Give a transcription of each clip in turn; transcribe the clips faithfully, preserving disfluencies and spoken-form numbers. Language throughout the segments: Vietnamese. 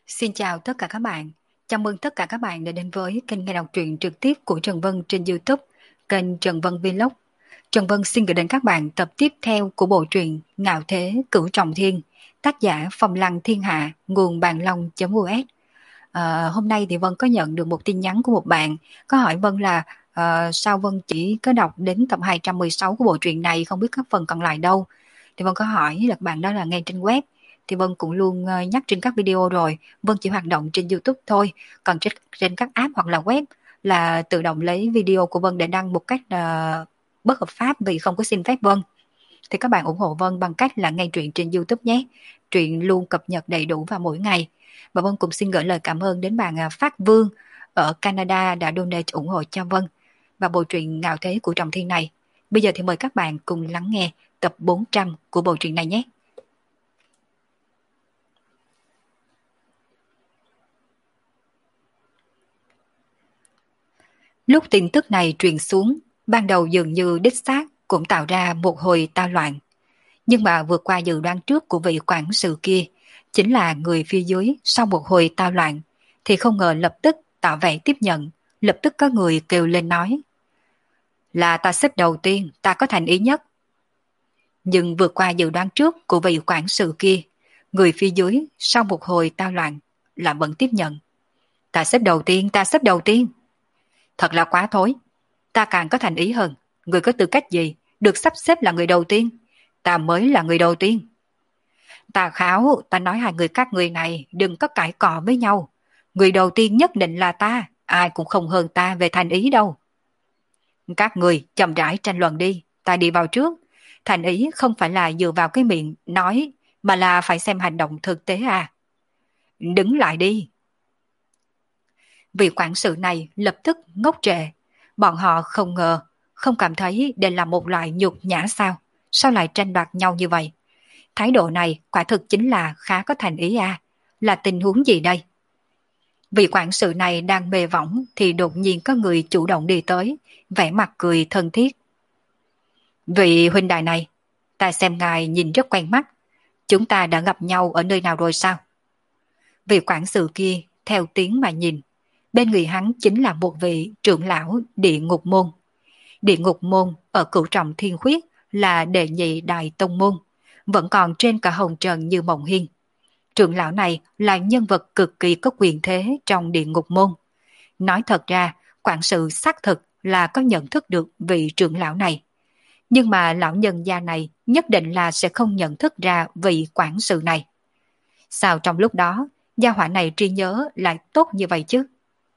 Xin chào tất cả các bạn. Chào mừng tất cả các bạn đã đến với kênh nghe đọc truyện trực tiếp của Trần Vân trên YouTube, kênh Trần Vân Vlog. Trần Vân xin gửi đến các bạn tập tiếp theo của bộ truyện Ngạo Thế Cửu Trọng Thiên, tác giả Phong Lăng Thiên Hạ, nguồn bàn long.us. À, hôm nay thì Vân có nhận được một tin nhắn của một bạn có hỏi Vân là à, sao Vân chỉ có đọc đến tập hai trăm mười sáu của bộ truyện này, không biết các phần còn lại đâu. Thì Vân có hỏi là bạn đó là ngay trên web. Thì Vân cũng luôn nhắc trên các video rồi, Vân chỉ hoạt động trên YouTube thôi, còn trên, trên các app hoặc là web là tự động lấy video của Vân để đăng một cách uh, bất hợp pháp vì không có xin phép Vân. Thì các bạn ủng hộ Vân bằng cách là nghe truyện trên YouTube nhé. Truyện luôn cập nhật đầy đủ vào mỗi ngày. Và Vân cũng xin gửi lời cảm ơn đến bạn Phát Vương ở Canada đã donate ủng hộ cho Vân và bộ truyện Ngạo Thế của Trọng Thiên này. Bây giờ thì mời các bạn cùng lắng nghe tập bốn trăm của bộ truyện này nhé. Lúc tin tức này truyền xuống, ban đầu dường như đích xác cũng tạo ra một hồi tao loạn. Nhưng mà vượt qua dự đoán trước của vị quản sự kia, chính là người phía dưới sau một hồi tao loạn, thì không ngờ lập tức tỏ vẻ tiếp nhận, lập tức có người kêu lên nói. Là ta xếp đầu tiên, ta có thành ý nhất. Nhưng vượt qua dự đoán trước của vị quản sự kia, người phía dưới sau một hồi tao loạn là vẫn tiếp nhận. Ta xếp đầu tiên, ta xếp đầu tiên. Thật là quá thối. Ta càng có thành ý hơn. Người có tư cách gì được sắp xếp là người đầu tiên? Ta mới là người đầu tiên. Ta kháo, ta nói hai người các người này đừng có cãi cọ với nhau. Người đầu tiên nhất định là ta. Ai cũng không hơn ta về thành ý đâu. Các người chậm rãi tranh luận đi. Ta đi vào trước. Thành ý không phải là dựa vào cái miệng nói, mà là phải xem hành động thực tế à. Đứng lại đi. Vị quản sự này lập tức ngốc trệ. Bọn họ không ngờ, không cảm thấy đây là một loại nhục nhã sao? Sao lại tranh đoạt nhau như vậy? Thái độ này quả thực chính là khá có thành ý à? Là tình huống gì đây? Vị quản sự này đang mê võng thì đột nhiên có người chủ động đi tới, vẻ mặt cười thân thiết. Vị huynh đài này, ta xem ngài nhìn rất quen mắt. Chúng ta đã gặp nhau ở nơi nào rồi sao? Vị quản sự kia theo tiếng mà nhìn. Bên người hắn chính là một vị trưởng lão địa ngục môn. Địa ngục môn ở Cửu Trọng Thiên Khuyết là đệ nhị đại tông môn, vẫn còn trên cả hồng trần như mộng hiên. Trưởng lão này là nhân vật cực kỳ có quyền thế trong địa ngục môn. Nói thật ra, quản sự xác thực là có nhận thức được vị trưởng lão này. Nhưng mà lão nhân gia này nhất định là sẽ không nhận thức ra vị quản sự này. Sao trong lúc đó, gia hỏa này trí nhớ lại tốt như vậy chứ?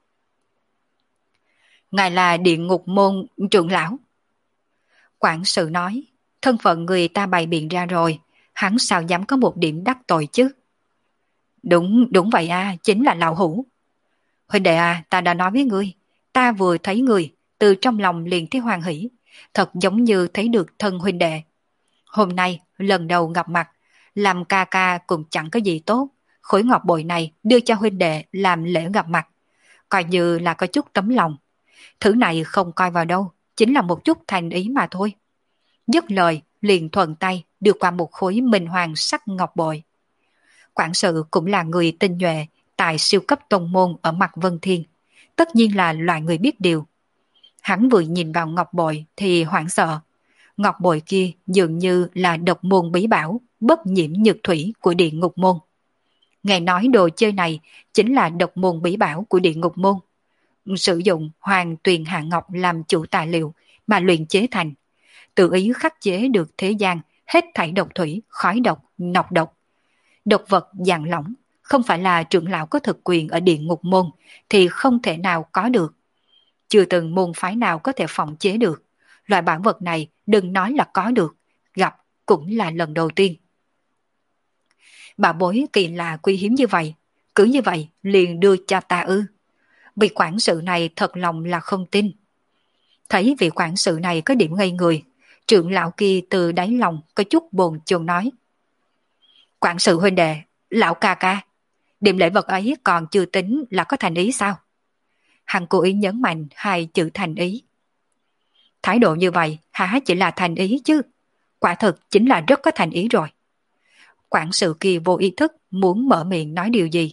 Ngài là địa ngục môn trưởng lão. Quản sự nói, thân phận người ta bày biện ra rồi, hắn sao dám có một điểm đắc tội chứ? Đúng, đúng vậy à, chính là lão hủ. Huynh đệ à, ta đã nói với ngươi, ta vừa thấy người, từ trong lòng liền thấy hoan hỷ, thật giống như thấy được thân huynh đệ. Hôm nay, lần đầu gặp mặt, làm ca ca cũng chẳng có gì tốt, khối ngọc bội này đưa cho huynh đệ làm lễ gặp mặt, coi như là có chút tấm lòng. Thứ này không coi vào đâu, chính là một chút thành ý mà thôi. Dứt lời, liền thuận tay đưa qua một khối minh hoàng sắc ngọc bội. Quản sự cũng là người tinh nhuệ, tại siêu cấp tông môn ở mặt Vân Thiên. Tất nhiên là loại người biết điều. Hắn vừa nhìn vào ngọc bội thì hoảng sợ. Ngọc bội kia dường như là độc môn bí bảo, bất nhiễm nhược thủy của địa ngục môn. Nghe nói đồ chơi này chính là độc môn bí bảo của địa ngục môn. Sử dụng hoàng tuyền hạ ngọc làm chủ tài liệu mà luyện chế thành, tự ý khắc chế được thế gian hết thảy độc thủy, khói độc, nọc độc. Độc vật dạng lỏng, không phải là trưởng lão có thực quyền ở địa ngục môn thì không thể nào có được. Chưa từng môn phái nào có thể phòng chế được. Loại bảo vật này đừng nói là có được, gặp cũng là lần đầu tiên. Bảo bối kỳ lạ quý hiếm như vậy, cứ như vậy liền đưa cho ta ư? Vị quản sự này thật lòng là không tin. Thấy vị quản sự này có điểm ngây người, trưởng lão kia từ đáy lòng có chút bồn chồn nói. Quản sự huynh đệ, lão ca ca, điểm lễ vật ấy còn chưa tính là có thành ý sao? Hắn cố ý nhấn mạnh hai chữ thành ý. Thái độ như vậy há chỉ là thành ý chứ? Quả thực chính là rất có thành ý rồi. Quản sự kia vô ý thức muốn mở miệng nói điều gì,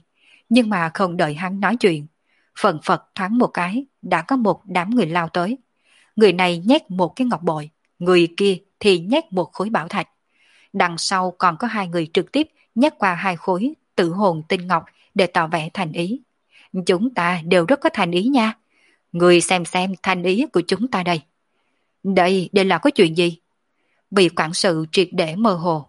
Nhưng mà không đợi hắn nói chuyện, phần phật thoáng một cái, đã có một đám người lao tới. Người này nhét một cái ngọc bội, người kia thì nhét một khối bảo thạch. Đằng sau còn có hai người trực tiếp nhét qua hai khối tử hồn tinh ngọc để tỏ vẻ thành ý. Chúng ta đều rất có thành ý nha. Người xem xem thành ý của chúng ta đây. Đây, đây là có chuyện gì? Vị quản sự triệt để mơ hồ.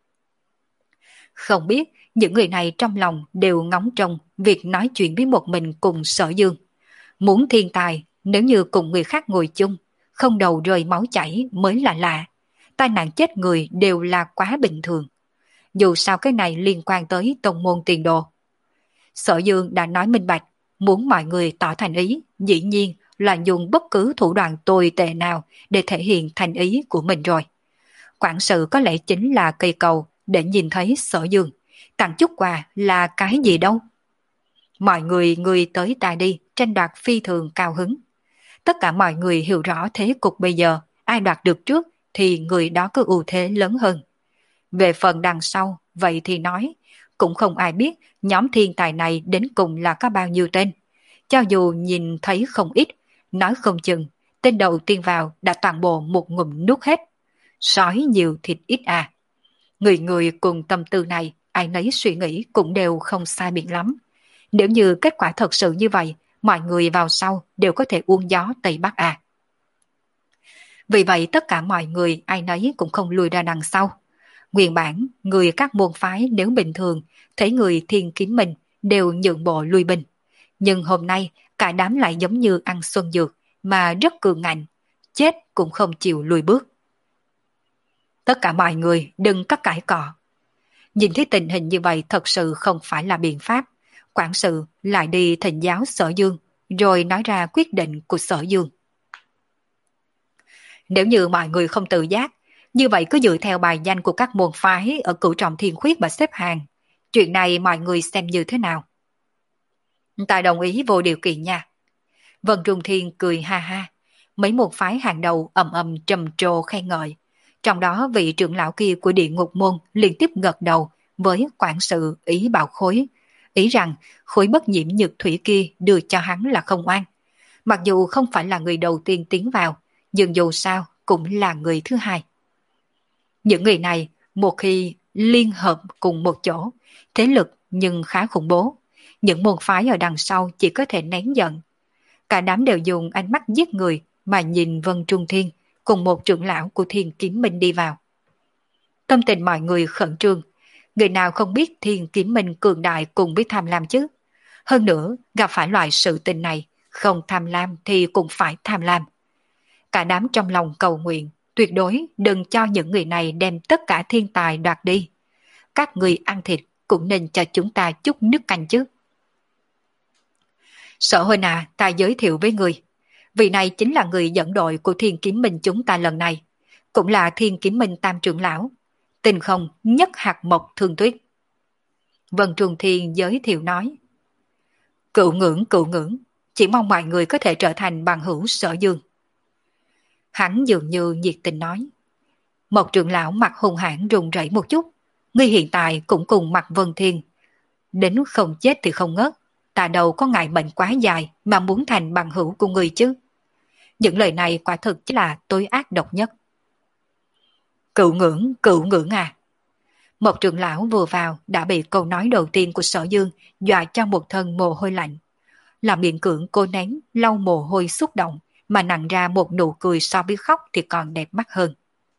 Không biết những người này trong lòng đều ngóng trông việc nói chuyện với một mình cùng Sở Dương. Muốn thiên tài, nếu như cùng người khác ngồi chung, không đầu rơi máu chảy mới là lạ. Tai nạn chết người đều là quá bình thường. Dù sao cái này liên quan tới tông môn tiền đồ. Sở Dương đã nói minh bạch, muốn mọi người tỏ thành ý, dĩ nhiên là dùng bất cứ thủ đoạn tồi tệ nào để thể hiện thành ý của mình rồi. Quản sự có lẽ chính là cây cầu để nhìn thấy Sở Dương, tặng chút quà là cái gì đâu. Mọi người người tới ta đi, tranh đoạt phi thường cao hứng. Tất cả mọi người hiểu rõ thế cục bây giờ, ai đoạt được trước thì người đó có ưu thế lớn hơn. Về phần đằng sau, vậy thì nói, cũng không ai biết nhóm thiên tài này đến cùng là có bao nhiêu tên. Cho dù nhìn thấy không ít, nói không chừng, tên đầu tiên vào đã toàn bộ một ngụm nuốt hết. Sói nhiều thịt ít à. Người người cùng tâm tư này, ai nấy suy nghĩ cũng đều không sai biệt lắm. Nếu như kết quả thật sự như vậy, mọi người vào sau đều có thể uống gió Tây Bắc à. Vì vậy tất cả mọi người ai nấy cũng không lùi ra đằng sau. Nguyên bản, người các môn phái nếu bình thường, thấy người thiên kiếm mình đều nhượng bộ lui binh. Nhưng hôm nay, cả đám lại giống như ăn xuân dược, mà rất cường ngạnh, chết cũng không chịu lùi bước. Tất cả mọi người đừng có cãi cọ. Nhìn thấy tình hình như vậy thật sự không phải là biện pháp. Quản sự lại đi thỉnh giáo Sở Dương, rồi nói ra quyết định của Sở Dương. Nếu như mọi người không tự giác, như vậy cứ dựa theo bài danh của các môn phái ở Cửu Trọng Thiên Khuyết mà xếp hàng. Chuyện này mọi người xem như thế nào? Ta đồng ý vô điều kiện nha. Vân Trung Thiên cười ha ha. Mấy môn phái hàng đầu ầm ầm trầm trồ khen ngợi. Trong đó vị trưởng lão kia của địa ngục môn liên tiếp gật đầu với quản sự ý bảo khối. Ý rằng khối bất nhiễm nhược thủy kia đưa cho hắn là không oan. Mặc dù không phải là người đầu tiên tiến vào, nhưng dù sao cũng là người thứ hai. Những người này một khi liên hợp cùng một chỗ, thế lực nhưng khá khủng bố. Những môn phái ở đằng sau chỉ có thể nén giận. Cả đám đều dùng ánh mắt giết người mà nhìn Vân Trung Thiên cùng một trưởng lão của Thiên Kiếm Minh đi vào. Tâm tình mọi người khẩn trương. Người nào không biết Thiên Kiếm Minh cường đại cùng với tham lam chứ. Hơn nữa, gặp phải loại sự tình này, không tham lam thì cũng phải tham lam. Cả đám trong lòng cầu nguyện, tuyệt đối đừng cho những người này đem tất cả thiên tài đoạt đi. Các người ăn thịt cũng nên cho chúng ta chút nước canh chứ. Sở Huynh à, ta giới thiệu với người. Vị này chính là người dẫn đội của Thiên Kiếm Minh chúng ta lần này. Cũng là Thiên Kiếm Minh tam trưởng lão. Tình không nhất hạt mộc thương tuyết. Vân Trung Thiên giới thiệu nói. Cựu ngưỡng cựu ngưỡng, chỉ mong mọi người có thể trở thành bằng hữu Sở Dương. Hắn dường như nhiệt tình nói. Một trưởng lão mặt hung hãn run rẩy một chút. Ngươi hiện tại cũng cùng mặt Vân Thiên. Đến không chết thì không ngớt. Ta đâu có ngại bệnh quá dài mà muốn thành bằng hữu của người chứ. Những lời này quả thực chính là tối ác độc nhất. Cựu ngưỡng, cựu ngưỡng à. Một trưởng lão vừa vào đã bị câu nói đầu tiên của Sở Dương dọa cho một thân mồ hôi lạnh. Là miệng cưỡng cô nén, lau mồ hôi xúc động mà nặng ra một nụ cười so với khóc thì còn đẹp mắt hơn.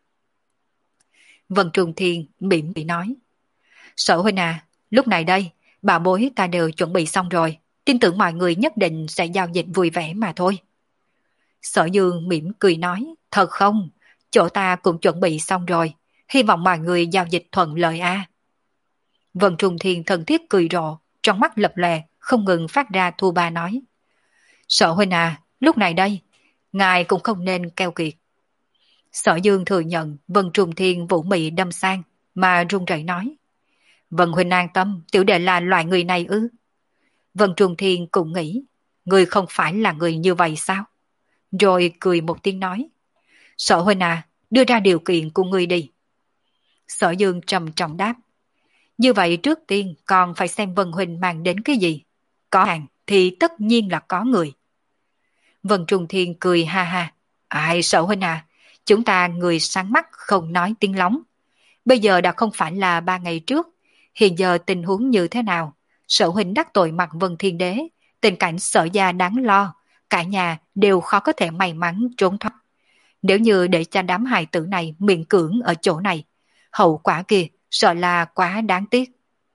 Vân Trung Thiên mỉm cười nói. Sở Huynh à, lúc này đây, bà bối ta đều chuẩn bị xong rồi. Tin tưởng mọi người nhất định sẽ giao dịch vui vẻ mà thôi. Sở Dương mỉm cười nói. Thật không? Chỗ ta cũng chuẩn bị xong rồi. Hy vọng mọi người giao dịch thuận lợi a. À. Vân Trung Thiên thân thiết cười rộ, trong mắt lập lòe, không ngừng phát ra thu ba nói. Sở Huynh à, lúc này đây, ngài cũng không nên keo kiệt. Sở Dương thừa nhận Vân Trung Thiên vũ mị đâm sang, mà run rẩy nói. Vân Huynh an tâm, tiểu đệ là loại người này ư? Vân Trung Thiên cũng nghĩ, người không phải là người như vậy sao? Rồi cười một tiếng nói. Sở Huynh à, đưa ra điều kiện của người đi. Sở Dương trầm trọng đáp. Như vậy trước tiên còn phải xem Vân Huynh mang đến cái gì. Có hàng thì tất nhiên là có người. Vân Trung Thiên cười ha ha. Ai Sở Huynh à, chúng ta người sáng mắt không nói tiếng lóng. Bây giờ đã không phải là ba ngày trước. Hiện giờ tình huống như thế nào? Sở Huynh đắc tội mặt Vân Thiên Đế. Tình cảnh Sở gia đáng lo. Cả nhà đều khó có thể may mắn trốn thoát. Nếu như để cho đám hài tử này miễn cưỡng ở chỗ này, hậu quả kia sợ là quá đáng tiếc.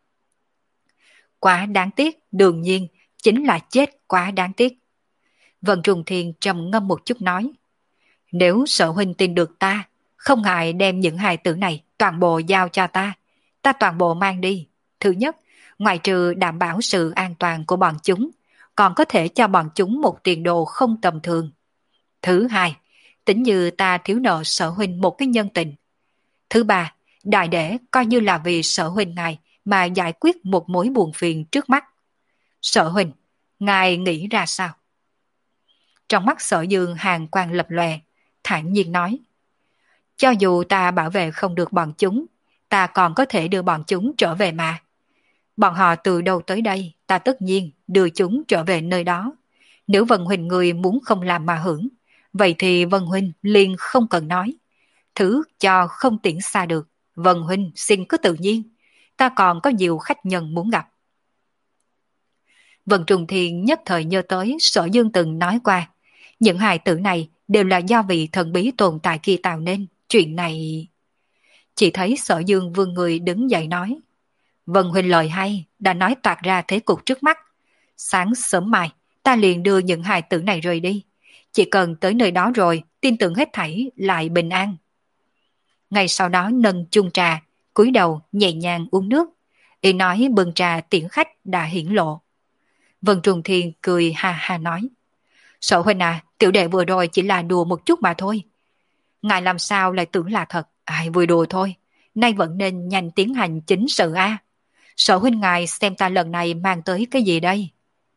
Quá đáng tiếc, đương nhiên, chính là chết quá đáng tiếc. Vân Trung Thiên trầm ngâm một chút nói. Nếu Sở Huynh tin được ta, không ngại đem những hài tử này toàn bộ giao cho ta. Ta toàn bộ mang đi. Thứ nhất, ngoài trừ đảm bảo sự an toàn của bọn chúng, còn có thể cho bọn chúng một tiền đồ không tầm thường. Thứ hai, tính như ta thiếu nợ Sở Huynh một cái nhân tình. Thứ ba, đại để coi như là vì Sở Huynh ngài mà giải quyết một mối buồn phiền trước mắt. Sở Huynh, ngài nghĩ ra sao? Trong mắt Sở Dương hàn quang lập lòe, thản nhiên nói. Cho dù ta bảo vệ không được bọn chúng, ta còn có thể đưa bọn chúng trở về mà. Bọn họ từ đâu tới đây, ta tất nhiên đưa chúng trở về nơi đó. Nếu Vân Huynh người muốn không làm mà hưởng, vậy thì Vân Huynh liền không cần nói. Thứ cho không tiễn xa được, Vân Huynh xin cứ tự nhiên. Ta còn có nhiều khách nhân muốn gặp. Vân Trung Thiên nhất thời nhớ tới Sở Dương từng nói qua. Những hài tử này đều là do vị thần bí tồn tại kia tạo nên. Chuyện này... Chỉ thấy Sở Dương vươn người đứng dậy nói. Vân Huynh lời hay, đã nói toạc ra thế cục trước mắt. Sáng sớm mai, ta liền đưa những hài tử này rời đi. Chỉ cần tới nơi đó rồi, tin tưởng hết thảy lại bình an. Ngay sau đó nâng chung trà, cúi đầu nhẹ nhàng uống nước. Y nói bưng trà tiễn khách đã hiển lộ. Vân Trung Thiên cười ha ha nói. Sở Huynh à, tiểu đệ vừa rồi chỉ là đùa một chút mà thôi. Ngài làm sao lại tưởng là thật? Ai vừa đùa thôi. Nay vẫn nên nhanh tiến hành chính sự a. À. Sở Huynh ngài xem ta lần này mang tới cái gì đây?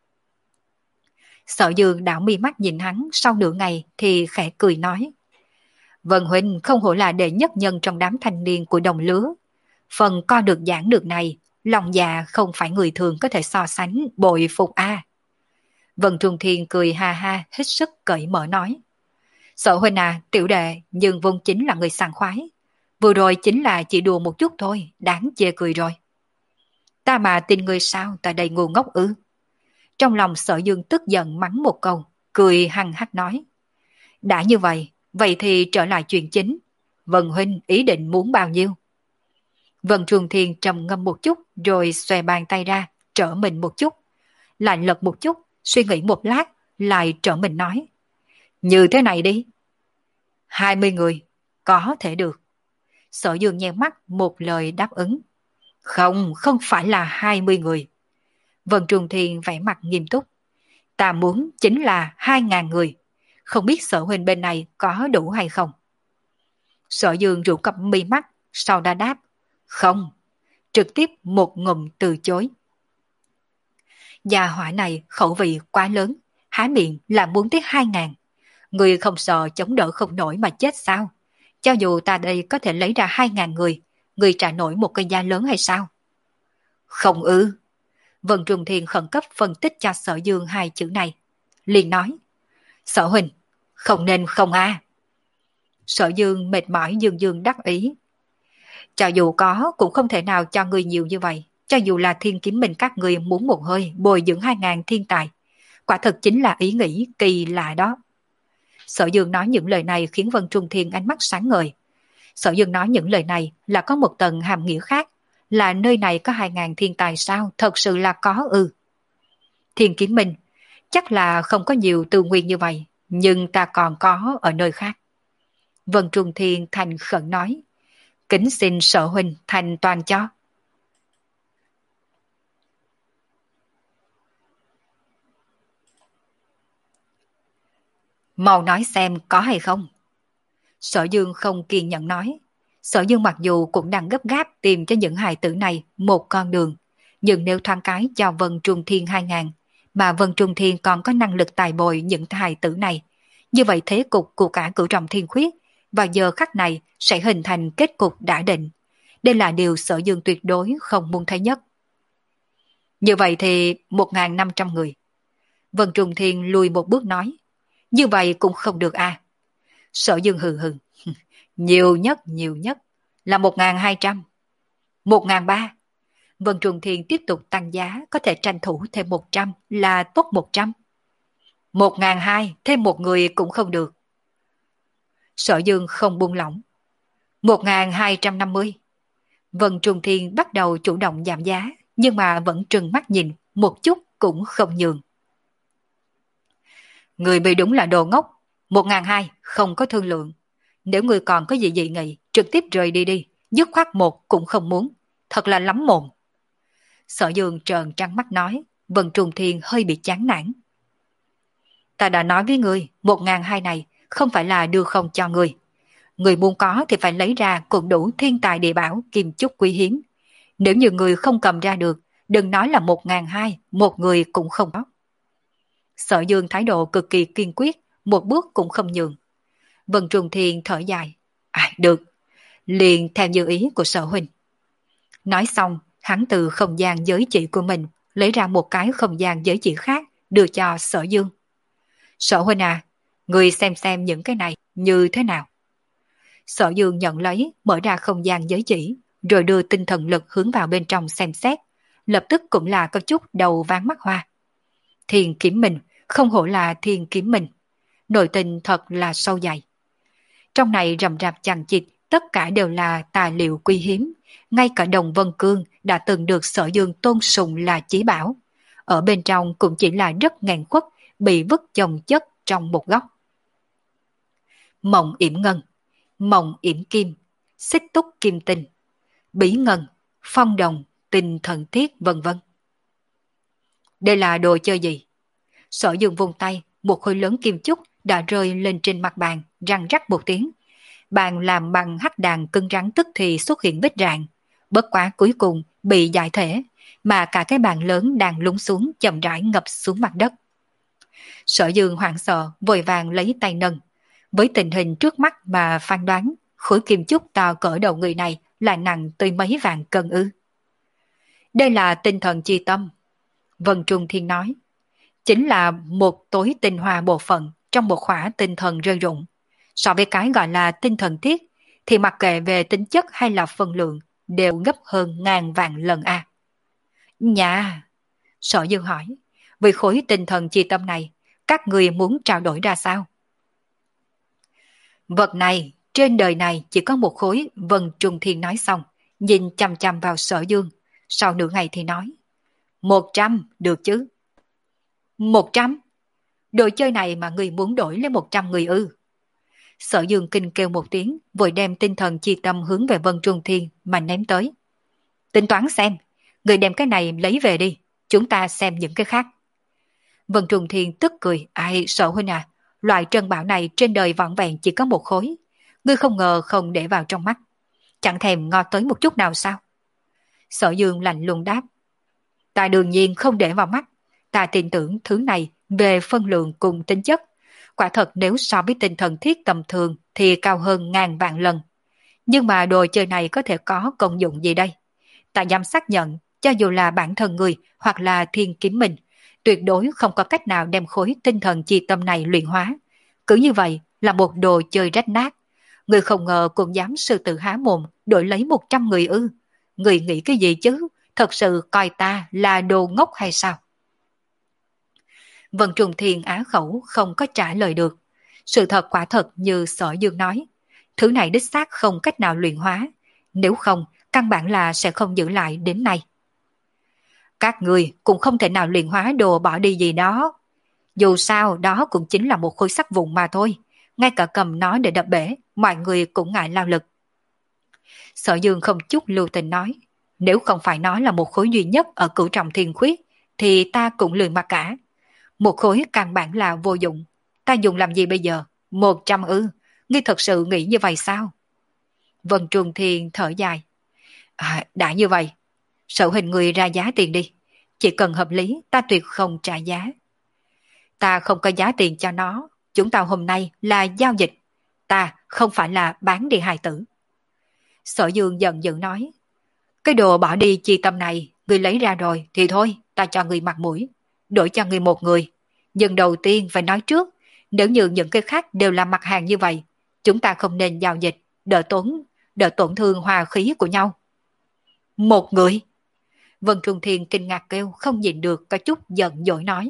Sở Dương đảo mi mắt nhìn hắn sau nửa ngày thì khẽ cười nói. Vân Huynh không hổ là đệ nhất nhân trong đám thanh niên của đồng lứa. Phần co được giảng được này, lòng già không phải người thường có thể so sánh, bội phục a. À. Vân Trung Thiên cười ha ha, hết sức cởi mở nói. Sở Huynh à, tiểu đệ, nhưng vốn chính là người sảng khoái. Vừa rồi chính là chỉ đùa một chút thôi, đáng chê cười rồi. Ta mà tin người sao, ta đầy ngu ngốc ư. Trong lòng Sở Dương tức giận mắng một câu, cười hăng hắc nói. Đã như vậy, vậy thì trở lại chuyện chính. Vân Huynh ý định muốn bao nhiêu? Vân Trung Thiên trầm ngâm một chút, rồi xòe bàn tay ra, trở mình một chút. Lại lật một chút, suy nghĩ một lát, lại trở mình nói. Như thế này đi. Hai mươi người, có thể được. Sở Dương nhe mắt một lời đáp ứng. Không, không phải là hai mươi người. Vân Trung Thiên vẻ mặt nghiêm túc. Ta muốn chính là hai ngàn người. Không biết Sở Huynh bên này có đủ hay không? Sở Dương rủ cặp mi mắt, sau đã đáp. Không. Trực tiếp một ngụm từ chối. Gia hỏa này khẩu vị quá lớn, há miệng là muốn tiếc hai ngàn. Người không sợ chống đỡ không nổi mà chết sao? Cho dù ta đây có thể lấy ra hai ngàn người, người trả nổi một cái giá lớn hay sao? Không ư. Vân Trung Thiên khẩn cấp phân tích cho Sở Dương hai chữ này. Liền nói. Sở Huynh, không nên không a. À. Sở Dương mệt mỏi dương dương đắc ý. Cho dù có cũng không thể nào cho người nhiều như vậy. Cho dù là thiên kiếm mình các người muốn một hơi bồi dưỡng hai ngàn thiên tài. Quả thật chính là ý nghĩ kỳ lạ đó. Sở Dương nói những lời này khiến Vân Trung Thiên ánh mắt sáng ngời. Sở Dương nói những lời này là có một tầng hàm nghĩa khác. Là nơi này có hai ngàn thiên tài sao? Thật sự là có ư. Thiên kiếm minh chắc là không có nhiều tư nguyên như vậy. Nhưng ta còn có ở nơi khác. Vân Trung Thiên thành khẩn nói. Kính xin Sở Huynh thành toàn cho. Mau nói xem có hay không. Sở Dương không kiên nhẫn nói. Sở Dương mặc dù cũng đang gấp gáp tìm cho những hài tử này một con đường, nhưng nếu thoáng cái cho Vân Trung Thiên hai ngàn, mà Vân Trung Thiên còn có năng lực tài bồi những hài tử này, như vậy thế cục của cả cửu trọng thiên khuyết vào giờ khắc này sẽ hình thành kết cục đã định. Đây là điều Sở Dương tuyệt đối không muốn thấy nhất. Như vậy thì một nghìn năm trăm người. Vân Trung Thiên lùi một bước nói. Như vậy cũng không được à. Sở Dương hừ hừ. Nhiều nhất, nhiều nhất là một nghìn hai trăm. một nghìn ba trăm. Vân Trung Thiên tiếp tục tăng giá, có thể tranh thủ thêm một trăm là tốt một trăm. một nghìn hai trăm thêm một người cũng không được. Sở Dương không buông lỏng. một nghìn hai trăm năm mươi. Vân Trung Thiên bắt đầu chủ động giảm giá, nhưng mà vẫn trừng mắt nhìn, một chút cũng không nhường. Người bị đúng là đồ ngốc. một nghìn hai trăm không có thương lượng. Nếu người còn có gì dị nghị, trực tiếp rời đi đi, dứt khoát một cũng không muốn. Thật là lắm mồm. Sở Dương trợn trắng mắt nói. Vân Trung Thiên hơi bị chán nản. Ta đã nói với ngươi, một nghìn hai này không phải là đưa không cho ngươi. Người muốn có thì phải lấy ra cũng đủ thiên tài địa bảo kim chúc quý hiếm. Nếu như người không cầm ra được, đừng nói là một nghìn hai, một người cũng không có. Sở Dương thái độ cực kỳ kiên quyết, một bước cũng không nhường. Vân Trung Thiên thở dài. À, được, liền theo như ý của Sở huynh. Nói xong, hắn từ không gian giới chỉ của mình lấy ra một cái không gian giới chỉ khác đưa cho Sở Dương. Sở huynh à, người xem xem những cái này như thế nào. Sở Dương nhận lấy, mở ra không gian giới chỉ, rồi đưa tinh thần lực hướng vào bên trong xem xét, lập tức cũng là có chút đầu váng mắt hoa. Thiên kiếm mình, không hổ là thiên kiếm mình, nội tình thật là sâu dày. Trong này rầm rạp chằng chịt, tất cả đều là tài liệu quý hiếm, ngay cả đồng vân cương đã từng được Sở Dương tôn sùng là chí bảo. Ở bên trong cũng chỉ là rất nghẹn khuất, bị vứt chồng chất trong một góc. Mộng yểm ngân, mộng yểm kim, xích túc kim tinh, bí ngân, phong đồng, tinh thần thiết vân vân. Đây là đồ chơi gì? Sở Dương vung tay, một khối lớn kim chúc đã rơi lên trên mặt bàn, răng rắc một tiếng. Bàn làm bằng hắc đàn cứng rắn tức thì xuất hiện vết rạn, bất quá cuối cùng bị giải thể, mà cả cái bàn lớn đang lún xuống chậm rãi ngập xuống mặt đất. Sở Dương hoảng sợ, vội vàng lấy tay nâng. Với tình hình trước mắt mà phán đoán, khối kim chúc to cỡ đầu người này là nặng tới mấy vạn cân ư. Đây là tinh thần chi tâm. Vân Trung Thiên nói. Chính là một tối tinh hoa bộ phận trong một khỏa tinh thần rơi rụng. So với cái gọi là tinh thần thiết, thì mặc kệ về tính chất hay là phân lượng, đều gấp hơn ngàn vạn lần a. Nhà, Sở Dương hỏi, vì khối tinh thần chi tâm này, các người muốn trao đổi ra sao? Vật này, trên đời này chỉ có một khối. Vân Trung Thiên nói xong, nhìn chằm chằm vào Sở Dương, sau nửa ngày thì nói, một trăm được chứ? Một trăm? Đồ chơi này mà người muốn đổi lấy một trăm người ư? Sở Dương kinh kêu một tiếng, vội đem tinh thần chi tâm hướng về Vân Trung Thiên mà ném tới. Tính toán xem, người đem cái này lấy về đi, chúng ta xem những cái khác. Vân Trung Thiên tức cười, ai Sở huynh à, loại trân bảo này trên đời vỏn vẹn chỉ có một khối, ngươi không ngờ không để vào trong mắt, chẳng thèm ngó tới một chút nào sao? Sở Dương lạnh lùng đáp, ta đương nhiên không để vào mắt, ta tin tưởng thứ này về phân lượng cùng tính chất, quả thật nếu so với tinh thần thiết tầm thường thì cao hơn ngàn vạn lần. Nhưng mà đồ chơi này có thể có công dụng gì đây? Ta dám xác nhận, cho dù là bản thân người hoặc là thiên kiếm mình, tuyệt đối không có cách nào đem khối tinh thần chi tâm này luyện hóa. Cứ như vậy là một đồ chơi rách nát. Người không ngờ cũng dám sư tử há mồm đổi lấy một trăm người ư? Người nghĩ cái gì chứ? Thật sự coi ta là đồ ngốc hay sao? Vân Trung Thiên á khẩu không có trả lời được. Sự thật quả thật như Sở Dương nói. Thứ này đích xác không cách nào luyện hóa. Nếu không, căn bản là sẽ không giữ lại đến nay. Các người cũng không thể nào luyện hóa đồ bỏ đi gì đó. Dù sao đó cũng chính là một khối sắt vụn mà thôi. Ngay cả cầm nó để đập bể, mọi người cũng ngại lao lực. Sở Dương không chút lưu tình nói. Nếu không phải nó là một khối duy nhất ở cửu trọng thiên khuyết, thì ta cũng lười mặc cả. Một khối căn bản là vô dụng. Ta dùng làm gì bây giờ? Một trăm ư? Ngươi thật sự nghĩ như vậy sao? Vân Trung Thiên thở dài. À, đã như vậy, Sở huynh người ra giá tiền đi. Chỉ cần hợp lý, ta tuyệt không trả giá. Ta không có giá tiền cho nó. Chúng ta hôm nay là giao dịch. Ta không phải là bán đi hài tử. Sở Dương giận dữ nói, cái đồ bỏ đi chi tâm này, người lấy ra rồi thì thôi, ta cho người mặt mũi, đổi cho người một người. Nhưng đầu tiên phải nói trước, nếu như những cái khác đều là mặt hàng như vậy, chúng ta không nên giao dịch, đỡ tốn, đỡ tổn thương hòa khí của nhau. Một người? Vân Trung Thiên kinh ngạc kêu, không nhìn được, có chút giận dỗi nói.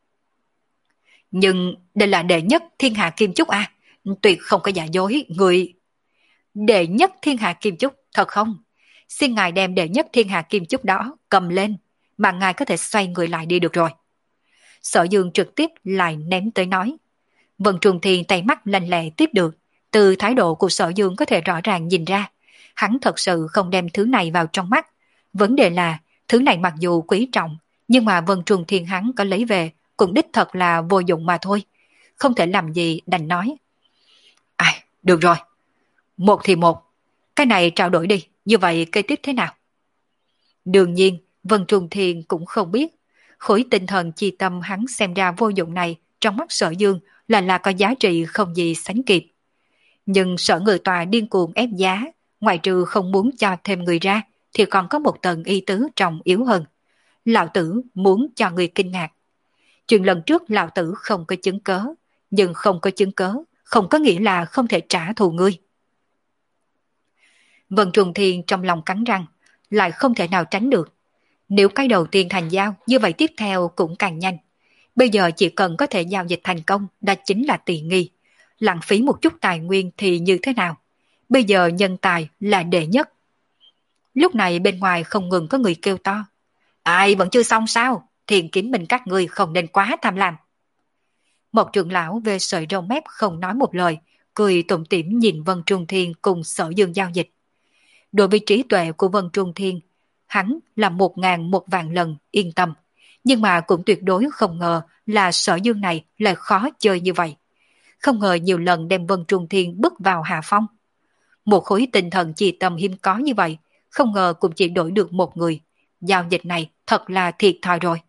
Nhưng đây là đệ nhất thiên hạ kim chúc à, tuyệt không có giả dối, người... Đệ nhất thiên hạ kim chúc, thật không? Xin ngài đem đệ nhất thiên hạ kim chúc đó cầm lên, mà ngài có thể xoay người lại đi được rồi. Sở Dương trực tiếp lại ném tới nói. Vân Trung Thiên tay mắt lanh lẹ tiếp được, từ thái độ của Sở Dương có thể rõ ràng nhìn ra, hắn thật sự không đem thứ này vào trong mắt. Vấn đề là, thứ này mặc dù quý trọng, nhưng mà Vân Trung Thiên hắn có lấy về, cũng đích thật là vô dụng mà thôi. Không thể làm gì đành nói. À, được rồi. Một thì một. Cái này trao đổi đi, như vậy kế tiếp thế nào? Đương nhiên, Vân Trung Thiên cũng không biết. Khối tinh thần chi tâm hắn xem ra vô dụng này, trong mắt Sở Dương là là có giá trị không gì sánh kịp. Nhưng Sở Người Tòa điên cuồng ép giá, ngoại trừ không muốn cho thêm người ra, thì còn có một tầng ý tứ trọng yếu hơn. Lão tử muốn cho người kinh ngạc. Chuyện lần trước lão tử không có chứng cớ, nhưng không có chứng cớ, không có nghĩa là không thể trả thù ngươi. Vân Trung Thiên trong lòng cắn răng, lại không thể nào tránh được. Nếu cái đầu tiên thành giao, như vậy tiếp theo cũng càng nhanh. Bây giờ chỉ cần có thể giao dịch thành công, đó chính là tiện nghi. Lãng phí một chút tài nguyên thì như thế nào? Bây giờ nhân tài là đệ nhất. Lúc này bên ngoài không ngừng có người kêu to. Ai vẫn chưa xong sao? Thiền kiếm mình các ngươi không nên quá tham lam. Một trưởng lão về sợi râu mép không nói một lời, cười tủm tỉm nhìn Vân Trung Thiên cùng Sở Dương giao dịch. Đối với trí tuệ của Vân Trung Thiên, hắn là một ngàn một vạn lần yên tâm, nhưng mà cũng tuyệt đối không ngờ là Sở Dương này lại khó chơi như vậy. Không ngờ nhiều lần đem Vân Trung Thiên bước vào hạ phong. Một khối tinh thần chi tâm hiếm có như vậy, không ngờ cũng chỉ đổi được một người. Giao dịch này thật là thiệt thòi rồi.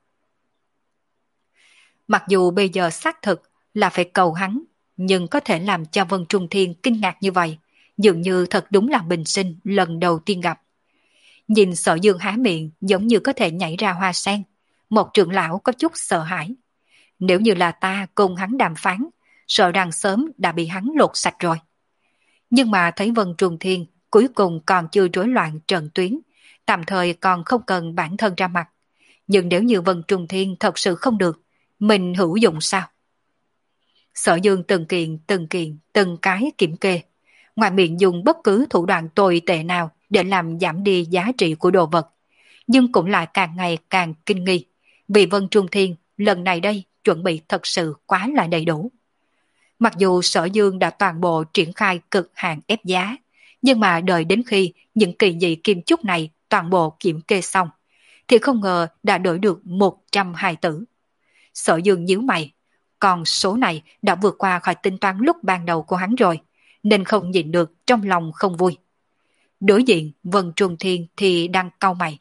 Mặc dù bây giờ xác thực là phải cầu hắn, nhưng có thể làm cho Vân Trung Thiên kinh ngạc như vậy, dường như thật đúng là bình sinh lần đầu tiên gặp. Nhìn Sở Dương há miệng giống như có thể nhảy ra hoa sen, một trưởng lão có chút sợ hãi. Nếu như là ta cùng hắn đàm phán, sợ rằng sớm đã bị hắn lột sạch rồi. Nhưng mà thấy Vân Trung Thiên cuối cùng còn chưa rối loạn trận tuyến, tạm thời còn không cần bản thân ra mặt. Nhưng nếu như Vân Trung Thiên thật sự không được, mình hữu dụng sao? Sở Dương từng kiện từng kiện từng cái kiểm kê, ngoài miệng dùng bất cứ thủ đoạn tồi tệ nào để làm giảm đi giá trị của đồ vật, nhưng cũng lại càng ngày càng kinh nghi, vì Vân Trung Thiên lần này đây chuẩn bị thật sự quá là đầy đủ. Mặc dù Sở Dương đã toàn bộ triển khai cực hạn ép giá, nhưng mà đợi đến khi những kỳ dị kim chúc này toàn bộ kiểm kê xong, thì không ngờ đã đổi được một trăm hài tử. Sở Dương nhíu mày, còn số này đã vượt qua khỏi tính toán lúc ban đầu của hắn rồi, nên không nhịn được trong lòng không vui. Đối diện Vân Trung Thiên thì đang cau mày.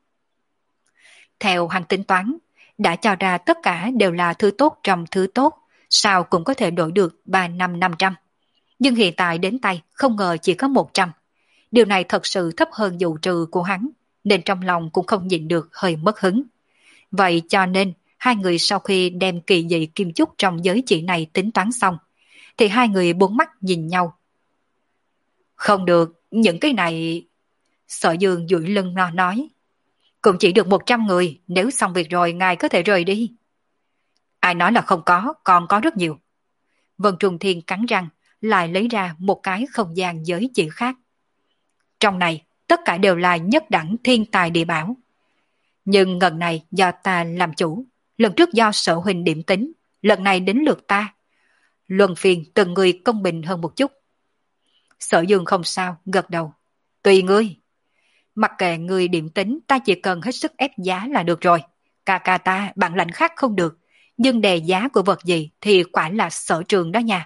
Theo hắn tính toán, đã cho ra tất cả đều là thứ tốt trong thứ tốt, sao cũng có thể đổi được ba năm năm trăm. Nhưng hiện tại đến tay không ngờ chỉ có một trăm. Điều này thật sự thấp hơn dự trù của hắn, nên trong lòng cũng không nhịn được hơi mất hứng. Vậy cho nên, hai người sau khi đem kỳ dị kim chúc trong giới chỉ này tính toán xong, thì hai người bốn mắt nhìn nhau. Không được, những cái này... Sở Dương duỗi lưng nó nói. Cũng chỉ được một trăm người, nếu xong việc rồi ngài có thể rời đi. Ai nói là không có, còn có rất nhiều. Vân Trung Thiên cắn răng, lại lấy ra một cái không gian giới chỉ khác. Trong này, tất cả đều là nhất đẳng thiên tài địa bảo. Nhưng lần này do ta làm chủ, lần trước do Sở Huynh điểm tính, lần này đến lượt ta. Luân phiền từng người công bình hơn một chút. Sở Dương không sao, gật đầu. Tùy ngươi. Mặc kệ ngươi điểm tính, ta chỉ cần hết sức ép giá là được rồi. Ca ca ta, bản lãnh khác không được, nhưng đề giá của vật gì thì quả là sở trường đó nha.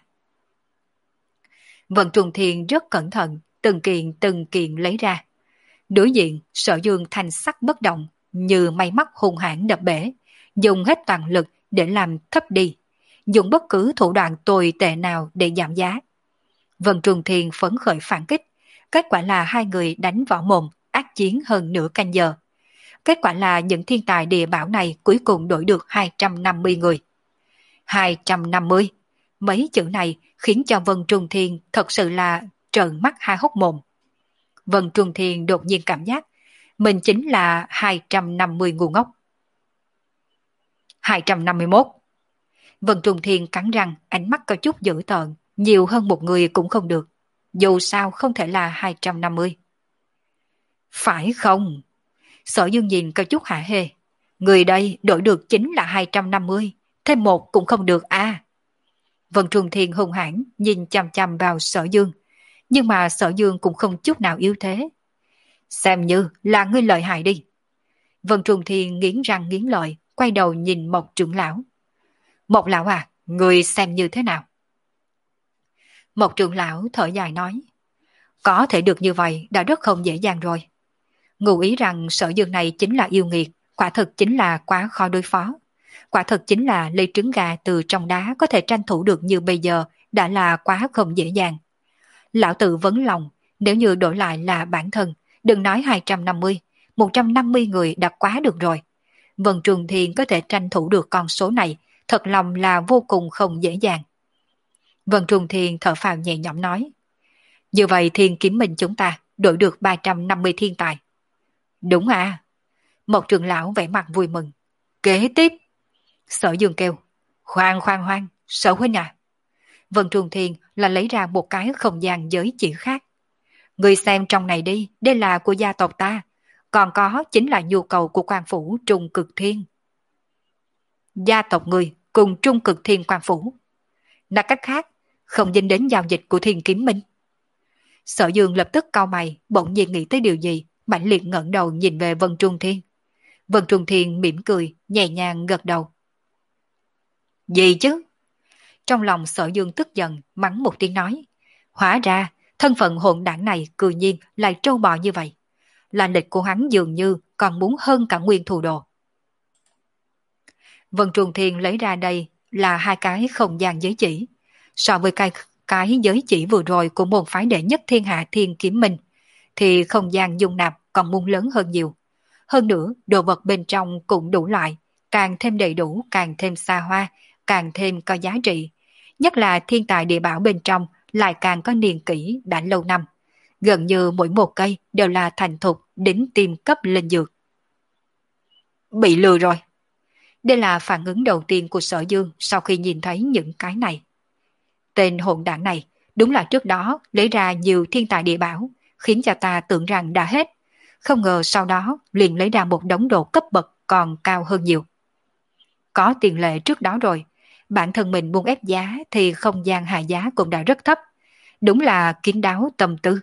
Vân Trung Thiên rất cẩn thận, từng kiện từng kiện lấy ra. Đối diện, Sở Dương thanh sắc bất động, như máy móc hung hãn đập bể, dùng hết toàn lực để làm thấp đi, dùng bất cứ thủ đoạn tồi tệ nào để giảm giá. Vân Trung Thiên phấn khởi phản kích, Kết quả là hai người đánh võ mồm, ác chiến hơn nửa canh giờ. Kết quả là những thiên tài địa bảo này cuối cùng đổi được hai trăm năm mươi người. hai trăm năm mươi. Mấy chữ này khiến cho Vân Trung Thiên thật sự là trợn mắt hai hốc mồm. Vân Trung Thiên đột nhiên cảm giác mình chính là hai trăm năm mươi ngu ngốc. hai trăm năm mươi mốt. Vân Trung Thiên cắn răng, ánh mắt có chút dữ tợn, nhiều hơn một người cũng không được. Dù sao không thể là hai trăm năm mươi. Phải không? Sở Dương nhìn có chút hả hê. Người đây đổi được chính là hai trăm năm mươi, thêm một cũng không được à. Vân Trung Thiên hung hãn nhìn chằm chằm vào Sở Dương, nhưng mà Sở Dương cũng không chút nào yếu thế. Xem như là ngươi lợi hại đi. Vân Trung Thiên nghiến răng nghiến lợi, quay đầu nhìn Mộc trưởng lão. Mộc lão à, ngươi xem như thế nào? Mộc trưởng lão thở dài nói. Có thể được như vậy đã rất không dễ dàng rồi. Ngụ ý rằng Sở Dương này chính là yêu nghiệt, quả thực chính là quá khó đối phó. Quả thực chính là lấy trứng gà từ trong đá có thể tranh thủ được như bây giờ đã là quá không dễ dàng. Lão tự vấn lòng, nếu như đổi lại là bản thân, đừng nói hai trăm năm mươi, một trăm năm mươi người đã quá được rồi. Vân Trung Thiên có thể tranh thủ được con số này, thật lòng là vô cùng không dễ dàng. Vân Trung Thiên thở phào nhẹ nhõm nói. Như vậy Thiên Kiếm Minh chúng ta đổi được ba trăm năm mươi thiên tài. Đúng à? Một trưởng lão vẻ mặt vui mừng. Kế tiếp. Sở Dương kêu. Khoan khoan khoan, Sở huynh à. Vân Trung Thiên là lấy ra một cái không gian giới chỉ khác. Người xem trong này đi, đây là của gia tộc ta. Còn có chính là nhu cầu của quan phủ Trung Cực Thiên. Gia tộc người cùng Trung Cực Thiên quan phủ. Nói cách khác, không dính đến giao dịch của Thiên Kiếm Minh. Sở Dương lập tức cau mày, bỗng nhiên nghĩ tới điều gì, mãnh liệt ngẩng đầu nhìn về Vân Trung Thiên. Vân Trung Thiên mỉm cười, nhẹ nhàng gật đầu. Gì chứ? Trong lòng Sở Dương tức giận, mắng một tiếng nói. Hóa ra, thân phận hỗn đảng này cư nhiên lại trâu bò như vậy. Là lịch của hắn dường như còn muốn hơn cả nguyên thủ đồ. Vân Trung Thiên lấy ra đây là hai cái không gian giới chỉ. So với cái, cái giới chỉ vừa rồi của môn phái đệ nhất thiên hạ Thiên Kiếm Minh, thì không gian dung nạp còn muốn lớn hơn nhiều. Hơn nữa, đồ vật bên trong cũng đủ loại, càng thêm đầy đủ, càng thêm xa hoa, càng thêm có giá trị. Nhất là thiên tài địa bảo bên trong lại càng có niên kỷ đã lâu năm. Gần như mỗi một cây đều là thành thục đến tìm cấp linh dược. Bị lừa rồi. Đây là phản ứng đầu tiên của Sở Dương sau khi nhìn thấy những cái này. Tên hỗn đảng này đúng là trước đó lấy ra nhiều thiên tài địa bảo, khiến cho ta tưởng rằng đã hết. Không ngờ sau đó liền lấy ra một đống đồ cấp bậc còn cao hơn nhiều. Có tiền lệ trước đó rồi, bản thân mình muốn ép giá thì không gian hạ giá cũng đã rất thấp. Đúng là kín đáo tâm tư.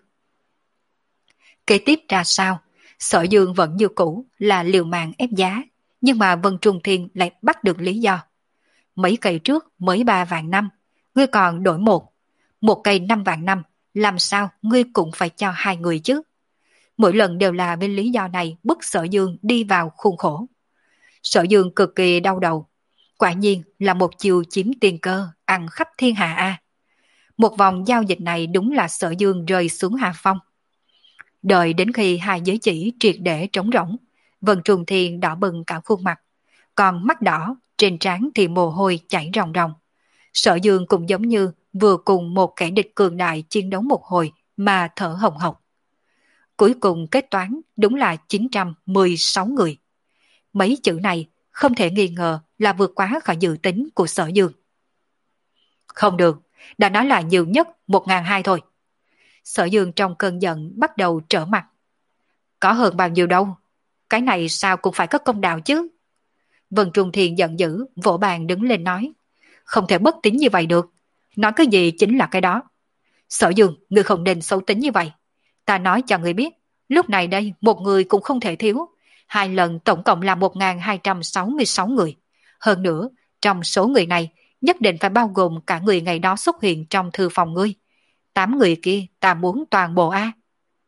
Kế tiếp ra sao? Sở Dương vẫn như cũ là liều mạng ép giá, nhưng mà Vân Trung Thiên lại bắt được lý do. Mấy cây trước mới ba vạn năm, ngươi còn đổi một. Một cây năm vạn năm, làm sao ngươi cũng phải cho hai người chứ? Mỗi lần đều là bên lý do này bức Sở Dương đi vào khuôn khổ. Sở Dương cực kỳ đau đầu. Quả nhiên là một chiều chiếm tiền cơ, ăn khắp thiên hạ a. Một vòng giao dịch này đúng là Sở Dương rơi xuống hạ phong. Đợi đến khi hai giới chỉ triệt để trống rỗng, Vân Trung Thiên đỏ bừng cả khuôn mặt, còn mắt đỏ, trên trán thì mồ hôi chảy ròng ròng. Sở Dương cũng giống như vừa cùng một kẻ địch cường đại chiến đấu một hồi mà thở hồng hộc. Cuối cùng kết toán đúng là chín trăm mười sáu người. Mấy chữ này không thể nghi ngờ là vượt quá khỏi dự tính của Sở Dương. Không được, đã nói là nhiều nhất một nghìn hai thôi. Sở Dương trong cơn giận bắt đầu trở mặt. Có hơn bao nhiêu đâu, cái này sao cũng phải có công đạo chứ. Vân Trung Thiên giận dữ, vỗ bàn đứng lên nói. Không thể bất tín như vậy được, nói cái gì chính là cái đó. Sở Dương, ngươi không nên xấu tính như vậy. Ta nói cho ngươi biết, lúc này đây một người cũng không thể thiếu. Hai lần tổng cộng là một nghìn hai trăm sáu mươi sáu người. Hơn nữa, trong số người này, nhất định phải bao gồm cả người ngày đó xuất hiện trong thư phòng ngươi. Tám người kia ta muốn toàn bộ A.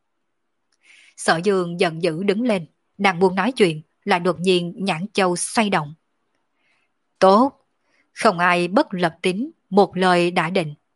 Sở Dương giận dữ đứng lên, đang muốn nói chuyện, lại đột nhiên nhãn châu xoay động. Tốt, không ai bất lập tính, một lời đã định.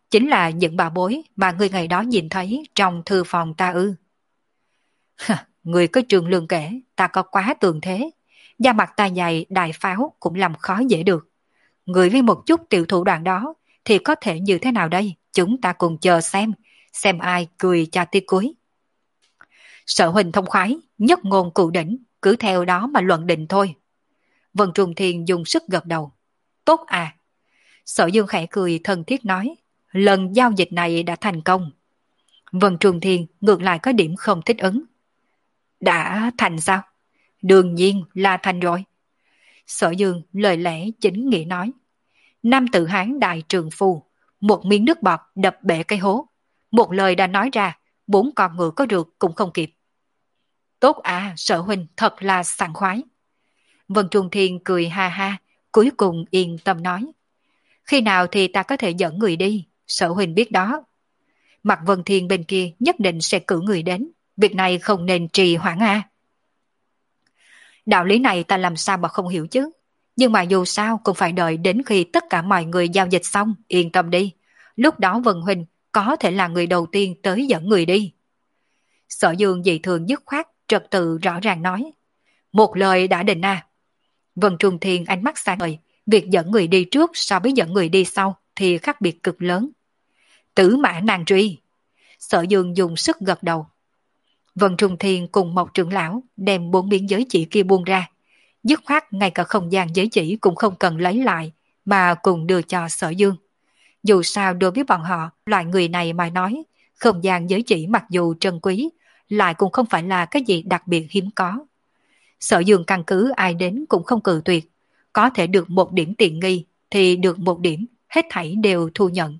Chính là những bà bối mà ngươi ngày đó nhìn thấy trong thư phòng ta ư? Người có trường lương kể, ta có quá tường thế. Da mặt ta dày đại pháo cũng làm khó dễ được. Người với một chút tiểu thủ đoạn đó thì có thể như thế nào đây? Chúng ta cùng chờ xem, xem ai cười cho tới cuối. Sở huynh thông khoái, nhất ngôn cụ đỉnh, cứ theo đó mà luận định thôi. Vân Trung Thiên dùng sức gật đầu. Tốt à. Sở Dương khẽ cười thân thiết nói, lần giao dịch này đã thành công. Vân Trung Thiên ngược lại có điểm không thích ứng. Đã thành sao? Đương nhiên là thành rồi. Sở Dương lời lẽ chính nghĩa nói. Nam tự Hán đại trường phu, một miếng nước bọt đập bể cái hố. Một lời đã nói ra, bốn con ngựa có được cũng không kịp. Tốt à, Sở huynh thật là sảng khoái. Vân Trung Thiên cười ha ha, cuối cùng yên tâm nói. Khi nào thì ta có thể dẫn người đi, Sở huynh biết đó. Mặt Vân Thiên bên kia nhất định sẽ cử người đến, việc này không nên trì hoãn à. Đạo lý này ta làm sao mà không hiểu chứ. Nhưng mà dù sao cũng phải đợi đến khi tất cả mọi người giao dịch xong, yên tâm đi. Lúc đó Vân huynh có thể là người đầu tiên tới dẫn người đi. Sở Dương dị thường dứt khoát, trật tự rõ ràng nói. Một lời đã định à. Vân Trung Thiên ánh mắt sáng ngời, việc dẫn người đi trước so với dẫn người đi sau thì khác biệt cực lớn. Tử mã nàng truy. Sở Dương dùng sức gật đầu. Vân Trung Thiên cùng một trưởng lão đem bốn miếng giới chỉ kia buông ra. Dứt khoát ngay cả không gian giới chỉ cũng không cần lấy lại mà cùng đưa cho Sở Dương. Dù sao đối với bọn họ, loại người này mà nói, không gian giới chỉ mặc dù trân quý, lại cũng không phải là cái gì đặc biệt hiếm có. Sở Dương căn cứ ai đến cũng không cự tuyệt, có thể được một điểm tiện nghi thì được một điểm, hết thảy đều thu nhận.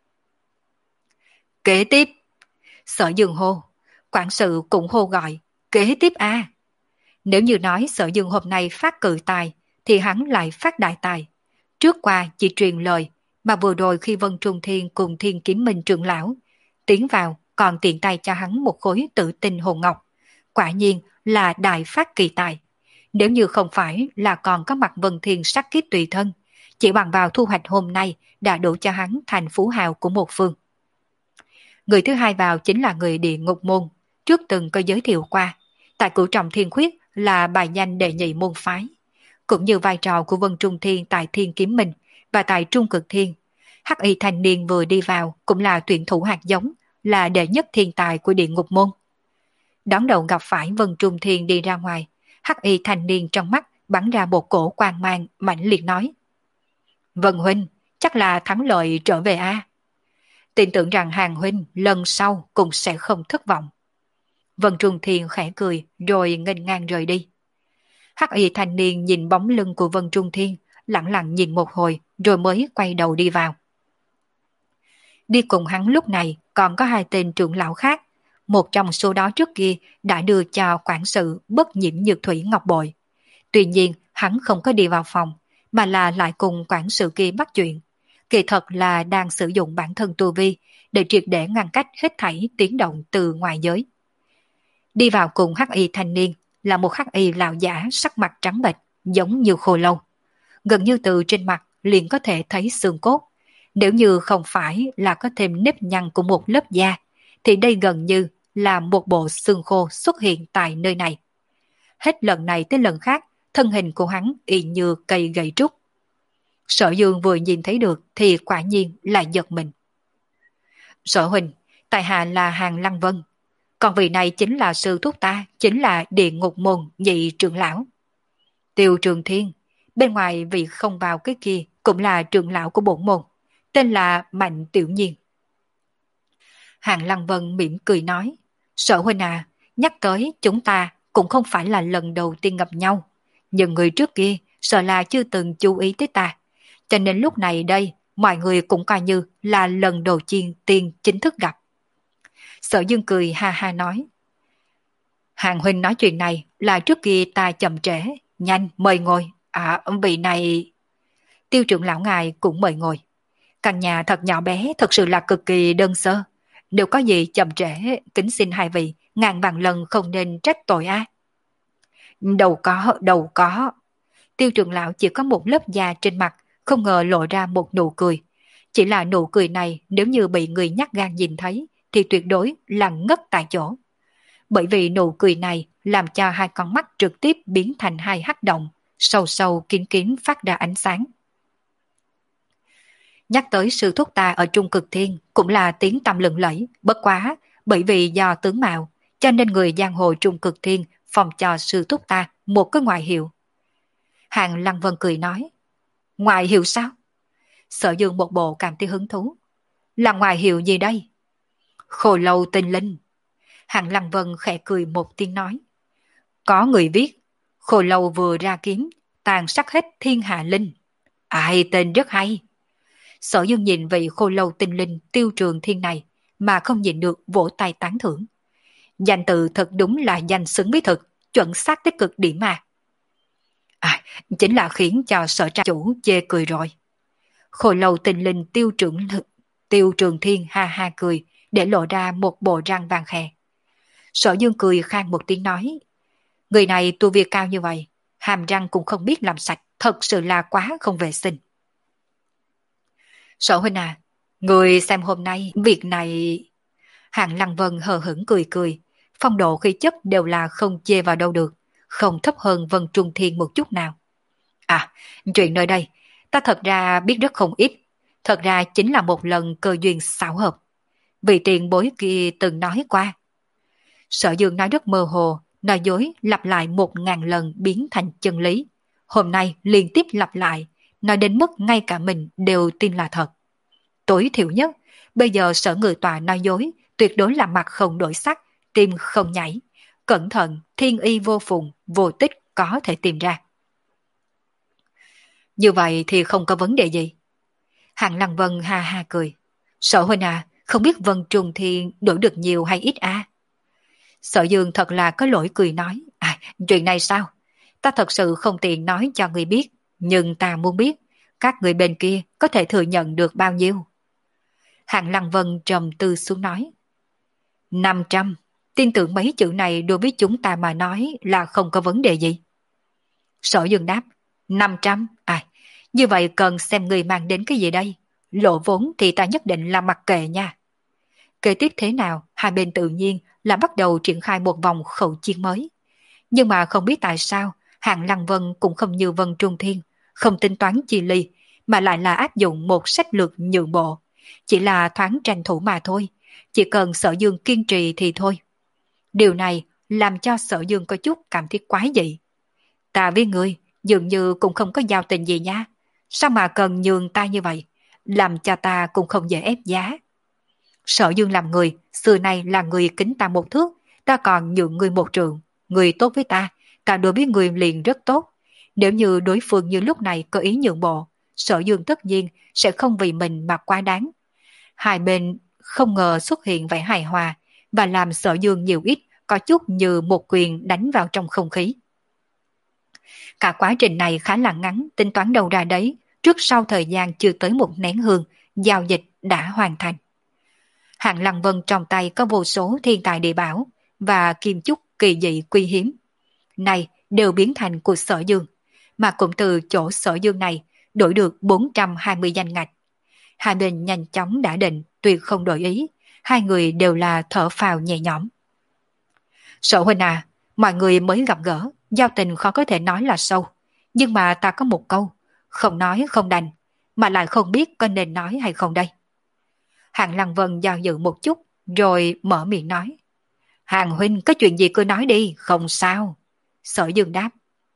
Kế tiếp, Sở Dương hô, quản sự cũng hô gọi, kế tiếp a. Nếu như nói Sở Dương hôm nay phát cự tài, thì hắn lại phát đại tài. Trước qua chỉ truyền lời, mà vừa rồi khi Vân Trung Thiên cùng Thiên Kiếm Minh trưởng lão tiến vào còn tiện tay cho hắn một khối tự tinh hồn ngọc. Quả nhiên là đại phát kỳ tài. Nếu như không phải là còn có mặt Vân Thiên sắc kiếp tùy thân, chỉ bằng vào thu hoạch hôm nay đã đủ cho hắn thành phú hào của một phương. Người thứ hai vào chính là người địa ngục môn, trước từng có giới thiệu qua. Tại Cửu Trọng Thiên Khuyết là bài danh đệ nhị môn phái. Cũng như vai trò của Vân Trung Thiên tại Thiên Kiếm Minh và tại Trung Cực Thiên. Hắc y thanh niên vừa đi vào cũng là tuyển thủ hạt giống, là đệ nhất thiên tài của địa ngục môn. Đón đầu gặp phải Vân Trung Thiên đi ra ngoài, hắc y thanh niên trong mắt bắn ra một cổ quang mang mạnh liệt nói. Vân huynh, chắc là thắng lợi trở về a. Tin tưởng rằng Hàng huynh lần sau cũng sẽ không thất vọng. Vân Trung Thiên khẽ cười rồi nghênh ngang rời đi. Hắc y thanh niên nhìn bóng lưng của Vân Trung Thiên, lặng lặng nhìn một hồi rồi mới quay đầu đi vào. Đi cùng hắn lúc này còn có hai tên trưởng lão khác. Một trong số đó trước kia đã đưa cho quản sự bất nhiễm nhược thủy ngọc bội. Tuy nhiên hắn không có đi vào phòng, mà là lại cùng quản sự kia bắt chuyện. Kỳ thật là đang sử dụng bản thân tu vi để triệt để ngăn cách hết thảy tiếng động từ ngoài giới. Đi vào cùng hắc y thanh niên là một hắc y lão giả sắc mặt trắng bệch, giống như khô lâu. Gần như từ trên mặt liền có thể thấy xương cốt. Nếu như không phải là có thêm nếp nhăn của một lớp da, thì đây gần như là một bộ xương khô xuất hiện tại nơi này. Hết lần này tới lần khác, thân hình của hắn y như cây gậy trúc. Sở Dương vừa nhìn thấy được thì quả nhiên lại giật mình. Sở huynh, tại hạ là Hàng Lăng Vân. Còn vị này chính là sư thúc ta, chính là địa ngục môn nhị trưởng lão. Tiêu Trường Thiên, bên ngoài vị không vào cái kia cũng là trưởng lão của bổn môn, tên là Mạnh Tiểu Nhiên. Hàng Lăng Vân mỉm cười nói, Sở huynh à, nhắc tới chúng ta cũng không phải là lần đầu tiên gặp nhau, nhưng người trước kia sợ là chưa từng chú ý tới ta, cho nên lúc này đây mọi người cũng coi như là lần đầu tiên tiên chính thức gặp. Sở Dương cười ha ha nói, Hàng huynh nói chuyện này là trước kia ta chậm trễ, nhanh mời ngồi. À, vị này... Tiêu trưởng lão ngài cũng mời ngồi. Căn nhà thật nhỏ bé, thật sự là cực kỳ đơn sơ. Nếu có gì chậm trễ, kính xin hai vị ngàn vạn lần không nên trách tội á. Đâu có, đâu có. Tiêu trưởng lão chỉ có một lớp da trên mặt, không ngờ lộ ra một nụ cười. Chỉ là nụ cười này nếu như bị người nhát gan nhìn thấy thì tuyệt đối là ngất tại chỗ. Bởi vì nụ cười này làm cho hai con mắt trực tiếp biến thành hai hắc động, sâu sâu kín kín phát ra ánh sáng. Nhắc tới sư thúc ta ở Trung Cực Thiên cũng là tiếng tăm lừng lẫy, bất quá bởi vì do tướng mạo, cho nên người giang hồ Trung Cực Thiên phòng cho sư thúc ta một cái ngoại hiệu. Hàng Lăng Vân cười nói, ngoại hiệu sao? Sở Dương một bộ cảm thấy hứng thú. Là ngoại hiệu gì đây? Khô lâu tinh linh. Hàng Lăng Vân khẽ cười một tiếng nói, có người viết, khô lâu vừa ra kiếm, tàn sát hết thiên hạ linh. Ai tên rất hay. Sở Dương nhìn vị khô lâu tinh linh Tiêu Trường Thiên này mà không nhìn được vỗ tay tán thưởng. Danh tự thật đúng là danh xứng với thực, chuẩn xác tích cực điểm mà. À, chính là khiến cho sở trang chủ chê cười rồi. Khô lâu tinh linh Tiêu Trường Tiêu Trường Thiên ha ha cười, để lộ ra một bộ răng vàng khè. Sở Dương cười khang một tiếng nói, người này tu vi cao như vậy, hàm răng cũng không biết làm sạch, thật sự là quá không vệ sinh. Sở huynh à, người xem hôm nay việc này... Hạng Lăng Vân hờ hững cười cười, phong độ khí chất đều là không chê vào đâu được, không thấp hơn Vân Trung Thiên một chút nào. À, chuyện nơi đây, ta thật ra biết rất không ít, thật ra chính là một lần cơ duyên xảo hợp. Vị tiền bối kia từng nói qua. Sở Dương nói rất mơ hồ, nói dối lặp lại một ngàn lần biến thành chân lý. Hôm nay liên tiếp lặp lại, nói đến mức ngay cả mình đều tin là thật. Tối thiểu nhất, bây giờ sở người tòa nói dối, tuyệt đối là mặt không đổi sắc, tim không nhảy. Cẩn thận, thiên y vô phùng, vô tích có thể tìm ra. Như vậy thì không có vấn đề gì. Hạng Lăng Vân ha ha cười. Sở huynh à, không biết Vân Trung Thiên đổi được nhiều hay ít à? Sở Dương thật là có lỗi cười nói. À, chuyện này sao? Ta thật sự không tiện nói cho người biết, nhưng ta muốn biết, các người bên kia có thể thừa nhận được bao nhiêu? Hạng Lăng Vân trầm tư xuống nói. năm trăm. Tin tưởng mấy chữ này đối với chúng ta mà nói là không có vấn đề gì. Sở Dương đáp. năm trăm? À, như vậy cần xem người mang đến cái gì đây? Lộ vốn thì ta nhất định là mặc kệ nha. Kế tiếp thế nào, hai bên tự nhiên là bắt đầu triển khai một vòng khẩu chiến mới. Nhưng mà không biết tại sao, Hạng Lăng Vân cũng không như Vân Trung Thiên, không tính toán chi ly, mà lại là áp dụng một sách lược nhượng bộ. Chỉ là thoáng tranh thủ mà thôi, chỉ cần Sở Dương kiên trì thì thôi. Điều này làm cho Sở Dương có chút cảm thấy quái dị. Ta với ngươi dường như cũng không có giao tình gì nha. Sao mà cần nhường ta như vậy? Làm cho ta cũng không dễ ép giá. Sở Dương làm người, xưa nay là người kính ta một thước, ta còn nhượng người một trượng. Người tốt với ta, ta đối với người liền rất tốt. Nếu như đối phương như lúc này có ý nhượng bộ, Sở Dương tất nhiên sẽ không vì mình mà quá đáng. Hai bên không ngờ xuất hiện vẻ hài hòa, và làm Sở Dương nhiều ít có chút như một quyền đánh vào trong không khí. Cả quá trình này khá là ngắn, tính toán đầu ra đấy, trước sau thời gian chưa tới một nén hương, giao dịch đã hoàn thành. Hạng Lăng Vân trong tay có vô số thiên tài địa bảo và kim chúc kỳ dị quý hiếm. Này đều biến thành của Sở Dương, mà cũng từ chỗ Sở Dương này đổi được bốn trăm hai mươi danh ngạch. Hai bên nhanh chóng đã định, tuyệt không đổi ý, hai người đều là thở phào nhẹ nhõm. Sở huynh à, mọi người mới gặp gỡ, giao tình khó có thể nói là sâu, nhưng mà ta có một câu, không nói không đành, mà lại không biết có nên nói hay không đây. Hạng Lăng Vân do dự một chút, rồi mở miệng nói. Hàng huynh có chuyện gì cứ nói đi, không sao. Sở Dương đáp.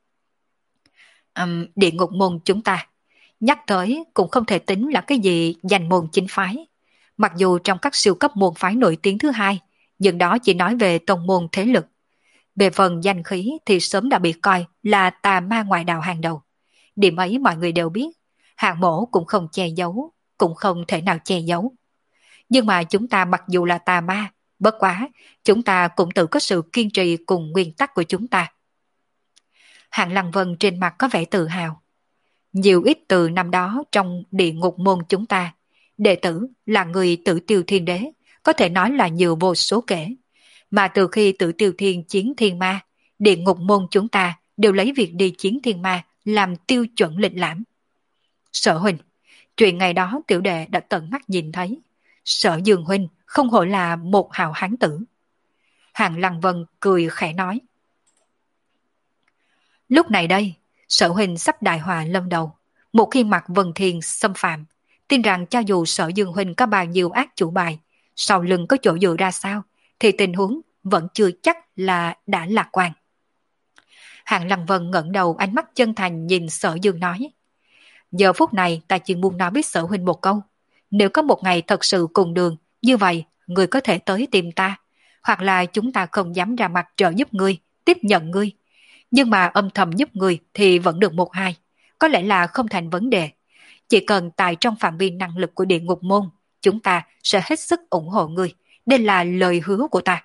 Um, địa ngục môn chúng ta, nhắc tới cũng không thể tính là cái gì danh môn chính phái. Mặc dù trong các siêu cấp môn phái nổi tiếng thứ hai, nhưng đó chỉ nói về tông môn thế lực. Về phần danh khí thì sớm đã bị coi là tà ma ngoại đạo hàng đầu. Điểm ấy mọi người đều biết, Hạng Mỗ cũng không che giấu, cũng không thể nào che giấu. Nhưng mà chúng ta mặc dù là tà ma, bất quá, chúng ta cũng tự có sự kiên trì cùng nguyên tắc của chúng ta. Hạng Lăng Vân trên mặt có vẻ tự hào. Nhiều ít từ năm đó trong địa ngục môn chúng ta, đệ tử là người Tử Tiêu Thiên Đế, có thể nói là nhiều vô số kể. Mà từ khi Tử Tiêu Thiên chiến thiên ma, địa ngục môn chúng ta đều lấy việc đi chiến thiên ma làm tiêu chuẩn lịch lãm. Sở huynh, Chuyện ngày đó tiểu đệ đã tận mắt nhìn thấy. Sở Dương huynh không hổ là một hào hán tử. Hàng Lăng Vân cười khẽ nói. Lúc này đây, Sở huynh sắp đại hòa lâm đầu. Một khi mặt Vân Thiên xâm phạm, tin rằng cho dù Sở Dương huynh có bao nhiêu ác chủ bài, sau lưng có chỗ dựa ra sao, thì tình huống vẫn chưa chắc là đã lạc quan. Hàng Lăng Vân ngẩng đầu, ánh mắt chân thành nhìn Sở Dương nói. Giờ phút này ta chỉ muốn nói với Sở huynh một câu. Nếu có một ngày thật sự cùng đường, như vậy người có thể tới tìm ta, hoặc là chúng ta không dám ra mặt trợ giúp ngươi, tiếp nhận ngươi. Nhưng mà âm thầm giúp ngươi thì vẫn được một hai, có lẽ là không thành vấn đề. Chỉ cần tại trong phạm vi năng lực của địa ngục môn, chúng ta sẽ hết sức ủng hộ ngươi. Đây là lời hứa của ta.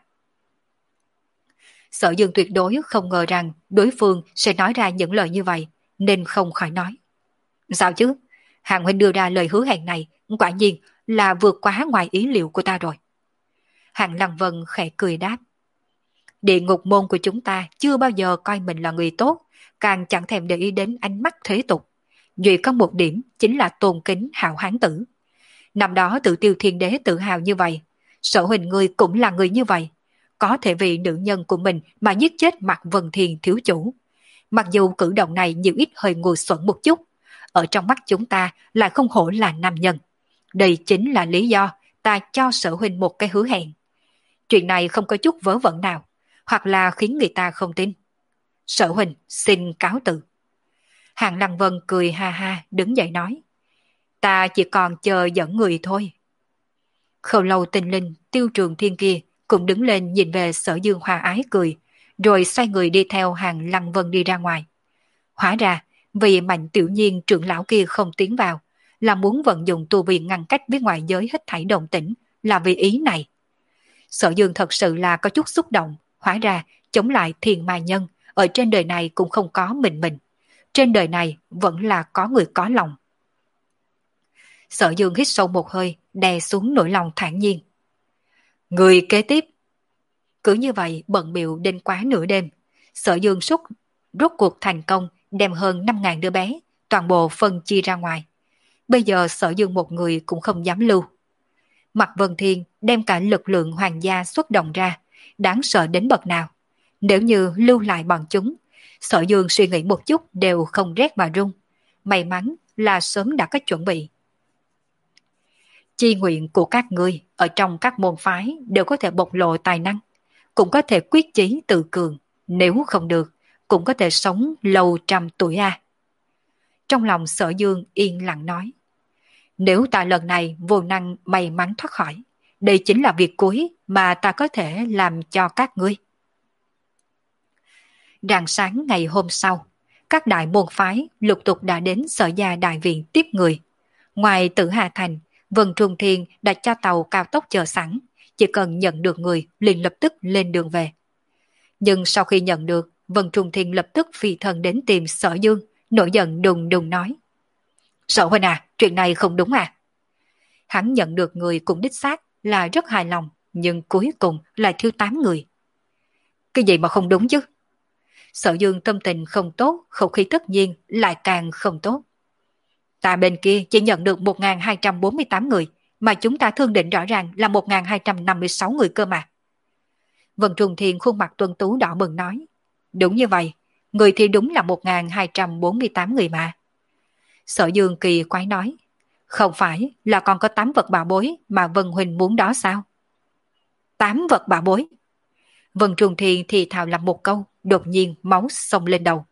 Sở Dương tuyệt đối không ngờ rằng đối phương sẽ nói ra những lời như vậy, nên không khỏi nói. Sao chứ? Hàng huynh đưa ra lời hứa hẹn này, quả nhiên là vượt quá ngoài ý liệu của ta rồi. Hàng Lăng Vân khẽ cười đáp. Địa ngục môn của chúng ta chưa bao giờ coi mình là người tốt, càng chẳng thèm để ý đến ánh mắt thế tục. Duy có một điểm chính là tôn kính hảo hán tử. Năm đó tự tiêu thiên đế tự hào như vậy, Sở huynh ngươi cũng là người như vậy. Có thể vì nữ nhân của mình mà giết chết mặt Vân Thiên thiếu chủ. Mặc dù cử động này nhiều ít hơi ngu xuẩn một chút, ở trong mắt chúng ta lại không hổ là nam nhân. Đây chính là lý do ta cho Sở huynh một cái hứa hẹn. Chuyện này không có chút vớ vẩn nào, hoặc là khiến người ta không tin. Sở huynh xin cáo từ. Hàng Lăng Vân cười ha ha đứng dậy nói. Ta chỉ còn chờ dẫn người thôi. Khâu Lâu Tinh Linh, Tiêu Trường Thiên kia cũng đứng lên nhìn về Sở Dương hòa ái cười, rồi xoay người đi theo Hàng Lăng Vân đi ra ngoài. Hóa ra, vì Mạnh Tiểu Nhiên trưởng lão kia không tiến vào, là muốn vận dụng tu vi ngăn cách với ngoại giới hết thảy đồng tĩnh, là vì ý này. Sở Dương thật sự là có chút xúc động, hóa ra chống lại thiên ma nhân, ở trên đời này cũng không có mình mình. Trên đời này vẫn là có người có lòng. Sở Dương hít sâu một hơi, đè xuống nỗi lòng thản nhiên. Người kế tiếp. Cứ như vậy bận bịu đến quá nửa đêm, Sở Dương xúc rốt cuộc thành công đem hơn năm ngàn đứa bé, toàn bộ phân chia ra ngoài. Bây giờ Sở Dương một người cũng không dám lưu. Mạc Vân Thiên đem cả lực lượng hoàng gia xuất động ra, đáng sợ đến bậc nào. Nếu như lưu lại bọn chúng, Sở Dương suy nghĩ một chút đều không rét mà run. May mắn là sớm đã có chuẩn bị. Chi nguyện của các ngươi ở trong các môn phái đều có thể bộc lộ tài năng, cũng có thể quyết chí tự cường, nếu không được, cũng có thể sống lâu trăm tuổi a. À. Trong lòng Sở Dương yên lặng nói. Nếu ta lần này vô năng may mắn thoát khỏi, đây chính là việc cuối mà ta có thể làm cho các ngươi. Rạng sáng ngày hôm sau, các đại môn phái lục tục đã đến Sở Gia đại viện tiếp người. Ngoài Tử Hà Thành, Vân Trung Thiên đã cho tàu cao tốc chờ sẵn, chỉ cần nhận được người liền lập tức lên đường về. Nhưng sau khi nhận được, Vân Trung Thiên lập tức phi thân đến tìm Sở Dương, nổi giận đùng đùng nói. Sở huynh à, chuyện này không đúng à? Hắn nhận được người cũng đích xác là rất hài lòng, nhưng cuối cùng lại thiếu tám người. Cái gì mà không đúng chứ? Sở Dương tâm tình không tốt, không khí tất nhiên lại càng không tốt. Ta bên kia chỉ nhận được một nghìn hai trăm bốn mươi tám người, mà chúng ta thương định rõ ràng là một nghìn hai trăm năm mươi sáu người cơ mà. Vân Trung Thiên khuôn mặt tuân tú đỏ bừng nói. Đúng như vậy, người thì đúng là một nghìn hai trăm bốn mươi tám người mà. Sở Dương kỳ quái nói. Không phải là còn có tám vật bảo bối mà Vân Huỳnh muốn đó sao? Tám vật bảo bối? Vân Trung Thiên thì thào làm một câu, đột nhiên máu xông lên đầu.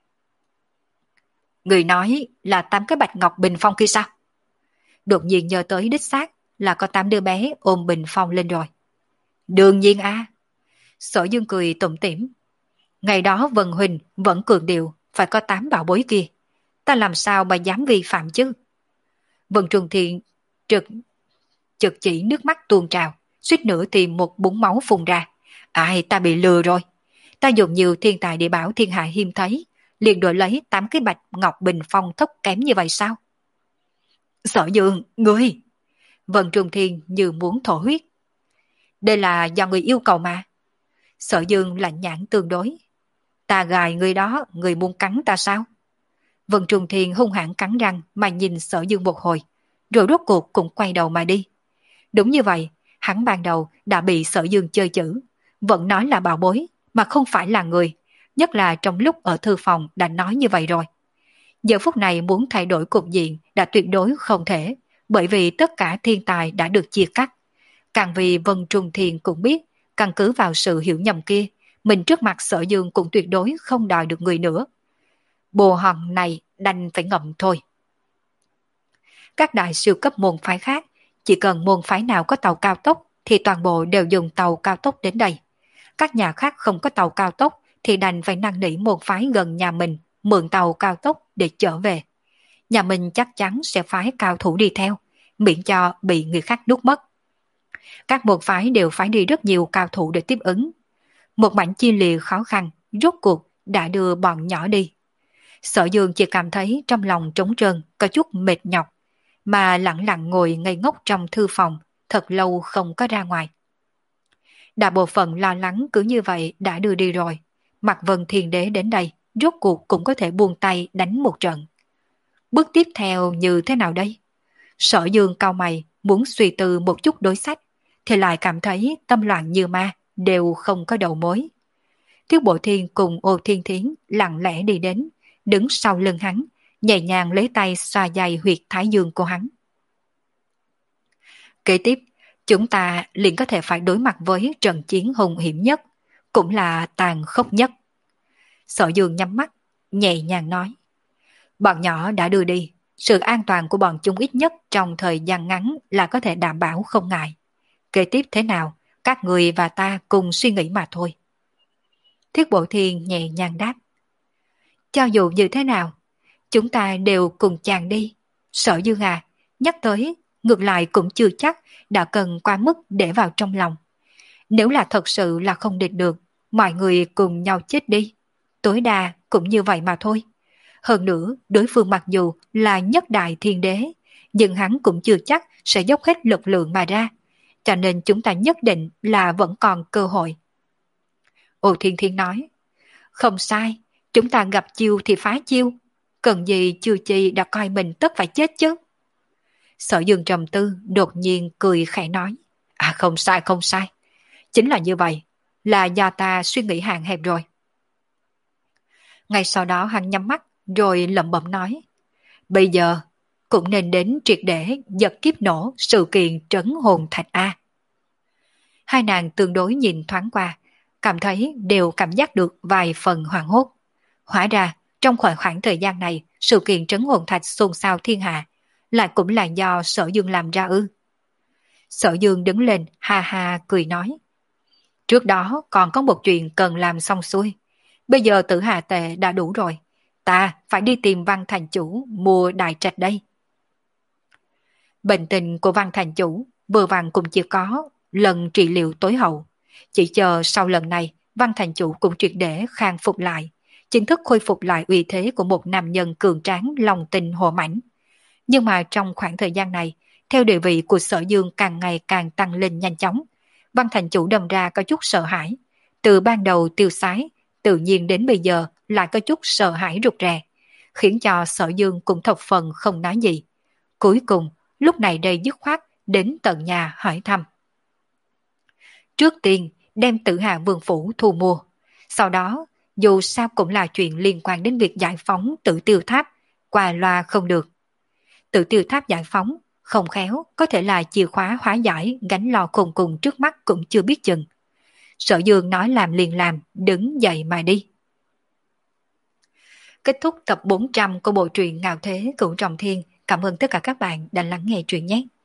Người nói là tám cái bạch ngọc bình phong kia sao? Đột nhiên nhớ tới đích xác là có tám đứa bé ôm bình phong lên rồi. Đương nhiên à. Sở Dương cười tủm tỉm. Ngày đó Vân Huỳnh vẫn cường điệu phải có tám bảo bối kia. Ta làm sao mà dám vi phạm chứ? Vân Trung Thiên trực trực chỉ nước mắt tuôn trào, suýt nữa thì một búng máu phun ra. Ai, ta bị lừa rồi. Ta dùng nhiều thiên tài địa bảo thiên hạ hiếm thấy, liền đổi lấy tám cái bạch ngọc bình phong thấp kém như vậy sao? Sở Dương, ngươi! Vân Trung Thiên như muốn thổ huyết. Đây là do người yêu cầu mà. Sở Dương lạnh nhãn tương đối. Ta gài người đó, người muốn cắn ta sao? Vân Trung Thiên hung hãn cắn răng mà nhìn Sở Dương một hồi, rồi rốt cuộc cũng quay đầu mà đi. Đúng như vậy, hắn ban đầu đã bị Sở Dương chơi chữ, vẫn nói là bảo bối mà không phải là người, nhất là trong lúc ở thư phòng đã nói như vậy rồi. Giờ phút này muốn thay đổi cục diện đã tuyệt đối không thể, bởi vì tất cả thiên tài đã được chia cắt. Càng vì Vân Trung Thiền cũng biết, căn cứ vào sự hiểu nhầm kia, mình trước mặt Sở Dương cũng tuyệt đối không đòi được người nữa. Bồ hòn này đành phải ngậm thôi. Các đại siêu cấp môn phái khác, chỉ cần môn phái nào có tàu cao tốc thì toàn bộ đều dùng tàu cao tốc đến đây. Các nhà khác không có tàu cao tốc thì đành phải năn nỉ môn phái gần nhà mình mượn tàu cao tốc để trở về. Nhà mình chắc chắn sẽ phái cao thủ đi theo, miễn cho bị người khác nuốt mất. Các môn phái đều phải đi rất nhiều cao thủ để tiếp ứng. Một mảnh chia lìa khó khăn, rốt cuộc đã đưa bọn nhỏ đi. Sở Dương chỉ cảm thấy trong lòng trống trơn, có chút mệt nhọc, mà lặng lặng ngồi ngây ngốc trong thư phòng, thật lâu không có ra ngoài. Đại bộ phận lo lắng cứ như vậy đã đưa đi rồi. Mạc Vân Thiên Đế đến đây, rốt cuộc cũng có thể buông tay đánh một trận. Bước tiếp theo như thế nào đây? Sở Dương cau mày, muốn suy tư một chút đối sách, thì lại cảm thấy tâm loạn như ma, đều không có đầu mối. Thiếu Bộ Thiên cùng Ô Thiên Thiến lặng lẽ đi đến, đứng sau lưng hắn, nhẹ nhàng lấy tay xoa dày huyệt thái dương của hắn. Kế tiếp, chúng ta liền có thể phải đối mặt với trận chiến hung hiểm nhất, cũng là tàn khốc nhất. Sở Dương nhắm mắt, nhẹ nhàng nói. Bọn nhỏ đã đưa đi, sự an toàn của bọn chúng ít nhất trong thời gian ngắn là có thể đảm bảo không ngại. Kế tiếp thế nào, các người và ta cùng suy nghĩ mà thôi. Thiết Bộ Thiên nhẹ nhàng đáp. Cho dù như thế nào, chúng ta đều cùng chàng đi. Sở Dương à, nhắc tới, ngược lại cũng chưa chắc đã cần quá mức để vào trong lòng. Nếu là thật sự là không địch được, mọi người cùng nhau chết đi. Tối đa cũng như vậy mà thôi. Hơn nữa, đối phương mặc dù là nhất đại thiên đế, nhưng hắn cũng chưa chắc sẽ dốc hết lực lượng mà ra. Cho nên chúng ta nhất định là vẫn còn cơ hội. Ô Thiên Thiên nói, không sai, chúng ta gặp chiêu thì phá chiêu. Cần gì chưa chi đã coi mình tất phải chết chứ. Sở Dương trầm tư, đột nhiên cười khẽ nói, à không sai không sai, chính là như vậy, là do ta suy nghĩ hạn hẹp rồi. Ngay sau đó hắn nhắm mắt, rồi lẩm bẩm nói, bây giờ cũng nên đến triệt để giật kiếp nổ sự kiện trấn hồn thạch A. Hai nàng tương đối nhìn thoáng qua, cảm thấy đều cảm giác được vài phần hoảng hốt. Hóa ra, trong khoảng khoảng thời gian này, sự kiện trấn hồn thạch xôn xao thiên hạ, lại cũng là do Sở Dương làm ra ư. Sở Dương đứng lên, ha ha cười nói. Trước đó còn có một chuyện cần làm xong xuôi. Bây giờ Tử Hà Tệ đã đủ rồi. Ta phải đi tìm Văn Thành Chủ mua đại trạch đây. Bệnh tình của Văn Thành Chủ vừa vặn cũng chỉ có lần trị liệu tối hậu. Chỉ chờ sau lần này, Văn Thành Chủ cũng triệt để khang phục lại, chính thức khôi phục lại uy thế của một nam nhân cường tráng lòng tình hồ mãnh. Nhưng mà trong khoảng thời gian này, theo địa vị của Sở Dương càng ngày càng tăng lên nhanh chóng, Văn Thành Chủ đâm ra có chút sợ hãi. Từ ban đầu tiêu sái, tự nhiên đến bây giờ lại có chút sợ hãi rụt rè, khiến cho Sở Dương cũng thập phần không nói gì. Cuối cùng, lúc này đây dứt khoát đến tận nhà hỏi thăm. Trước tiên, đem Tử Hà Vương Phủ thu mua. Sau đó, dù sao cũng là chuyện liên quan đến việc giải phóng Tử Tiêu Tháp, qua loa không được. Tử Tiêu Tháp giải phóng, không khéo, có thể là chìa khóa hóa giải gánh lo khôn cùng trước mắt cũng chưa biết chừng. Sở Dương nói làm liền làm, đứng dậy mà đi. Kết thúc tập bốn trăm của bộ truyện Ngạo Thế Cửu Trọng Thiên. Cảm ơn tất cả các bạn đã lắng nghe truyện nhé.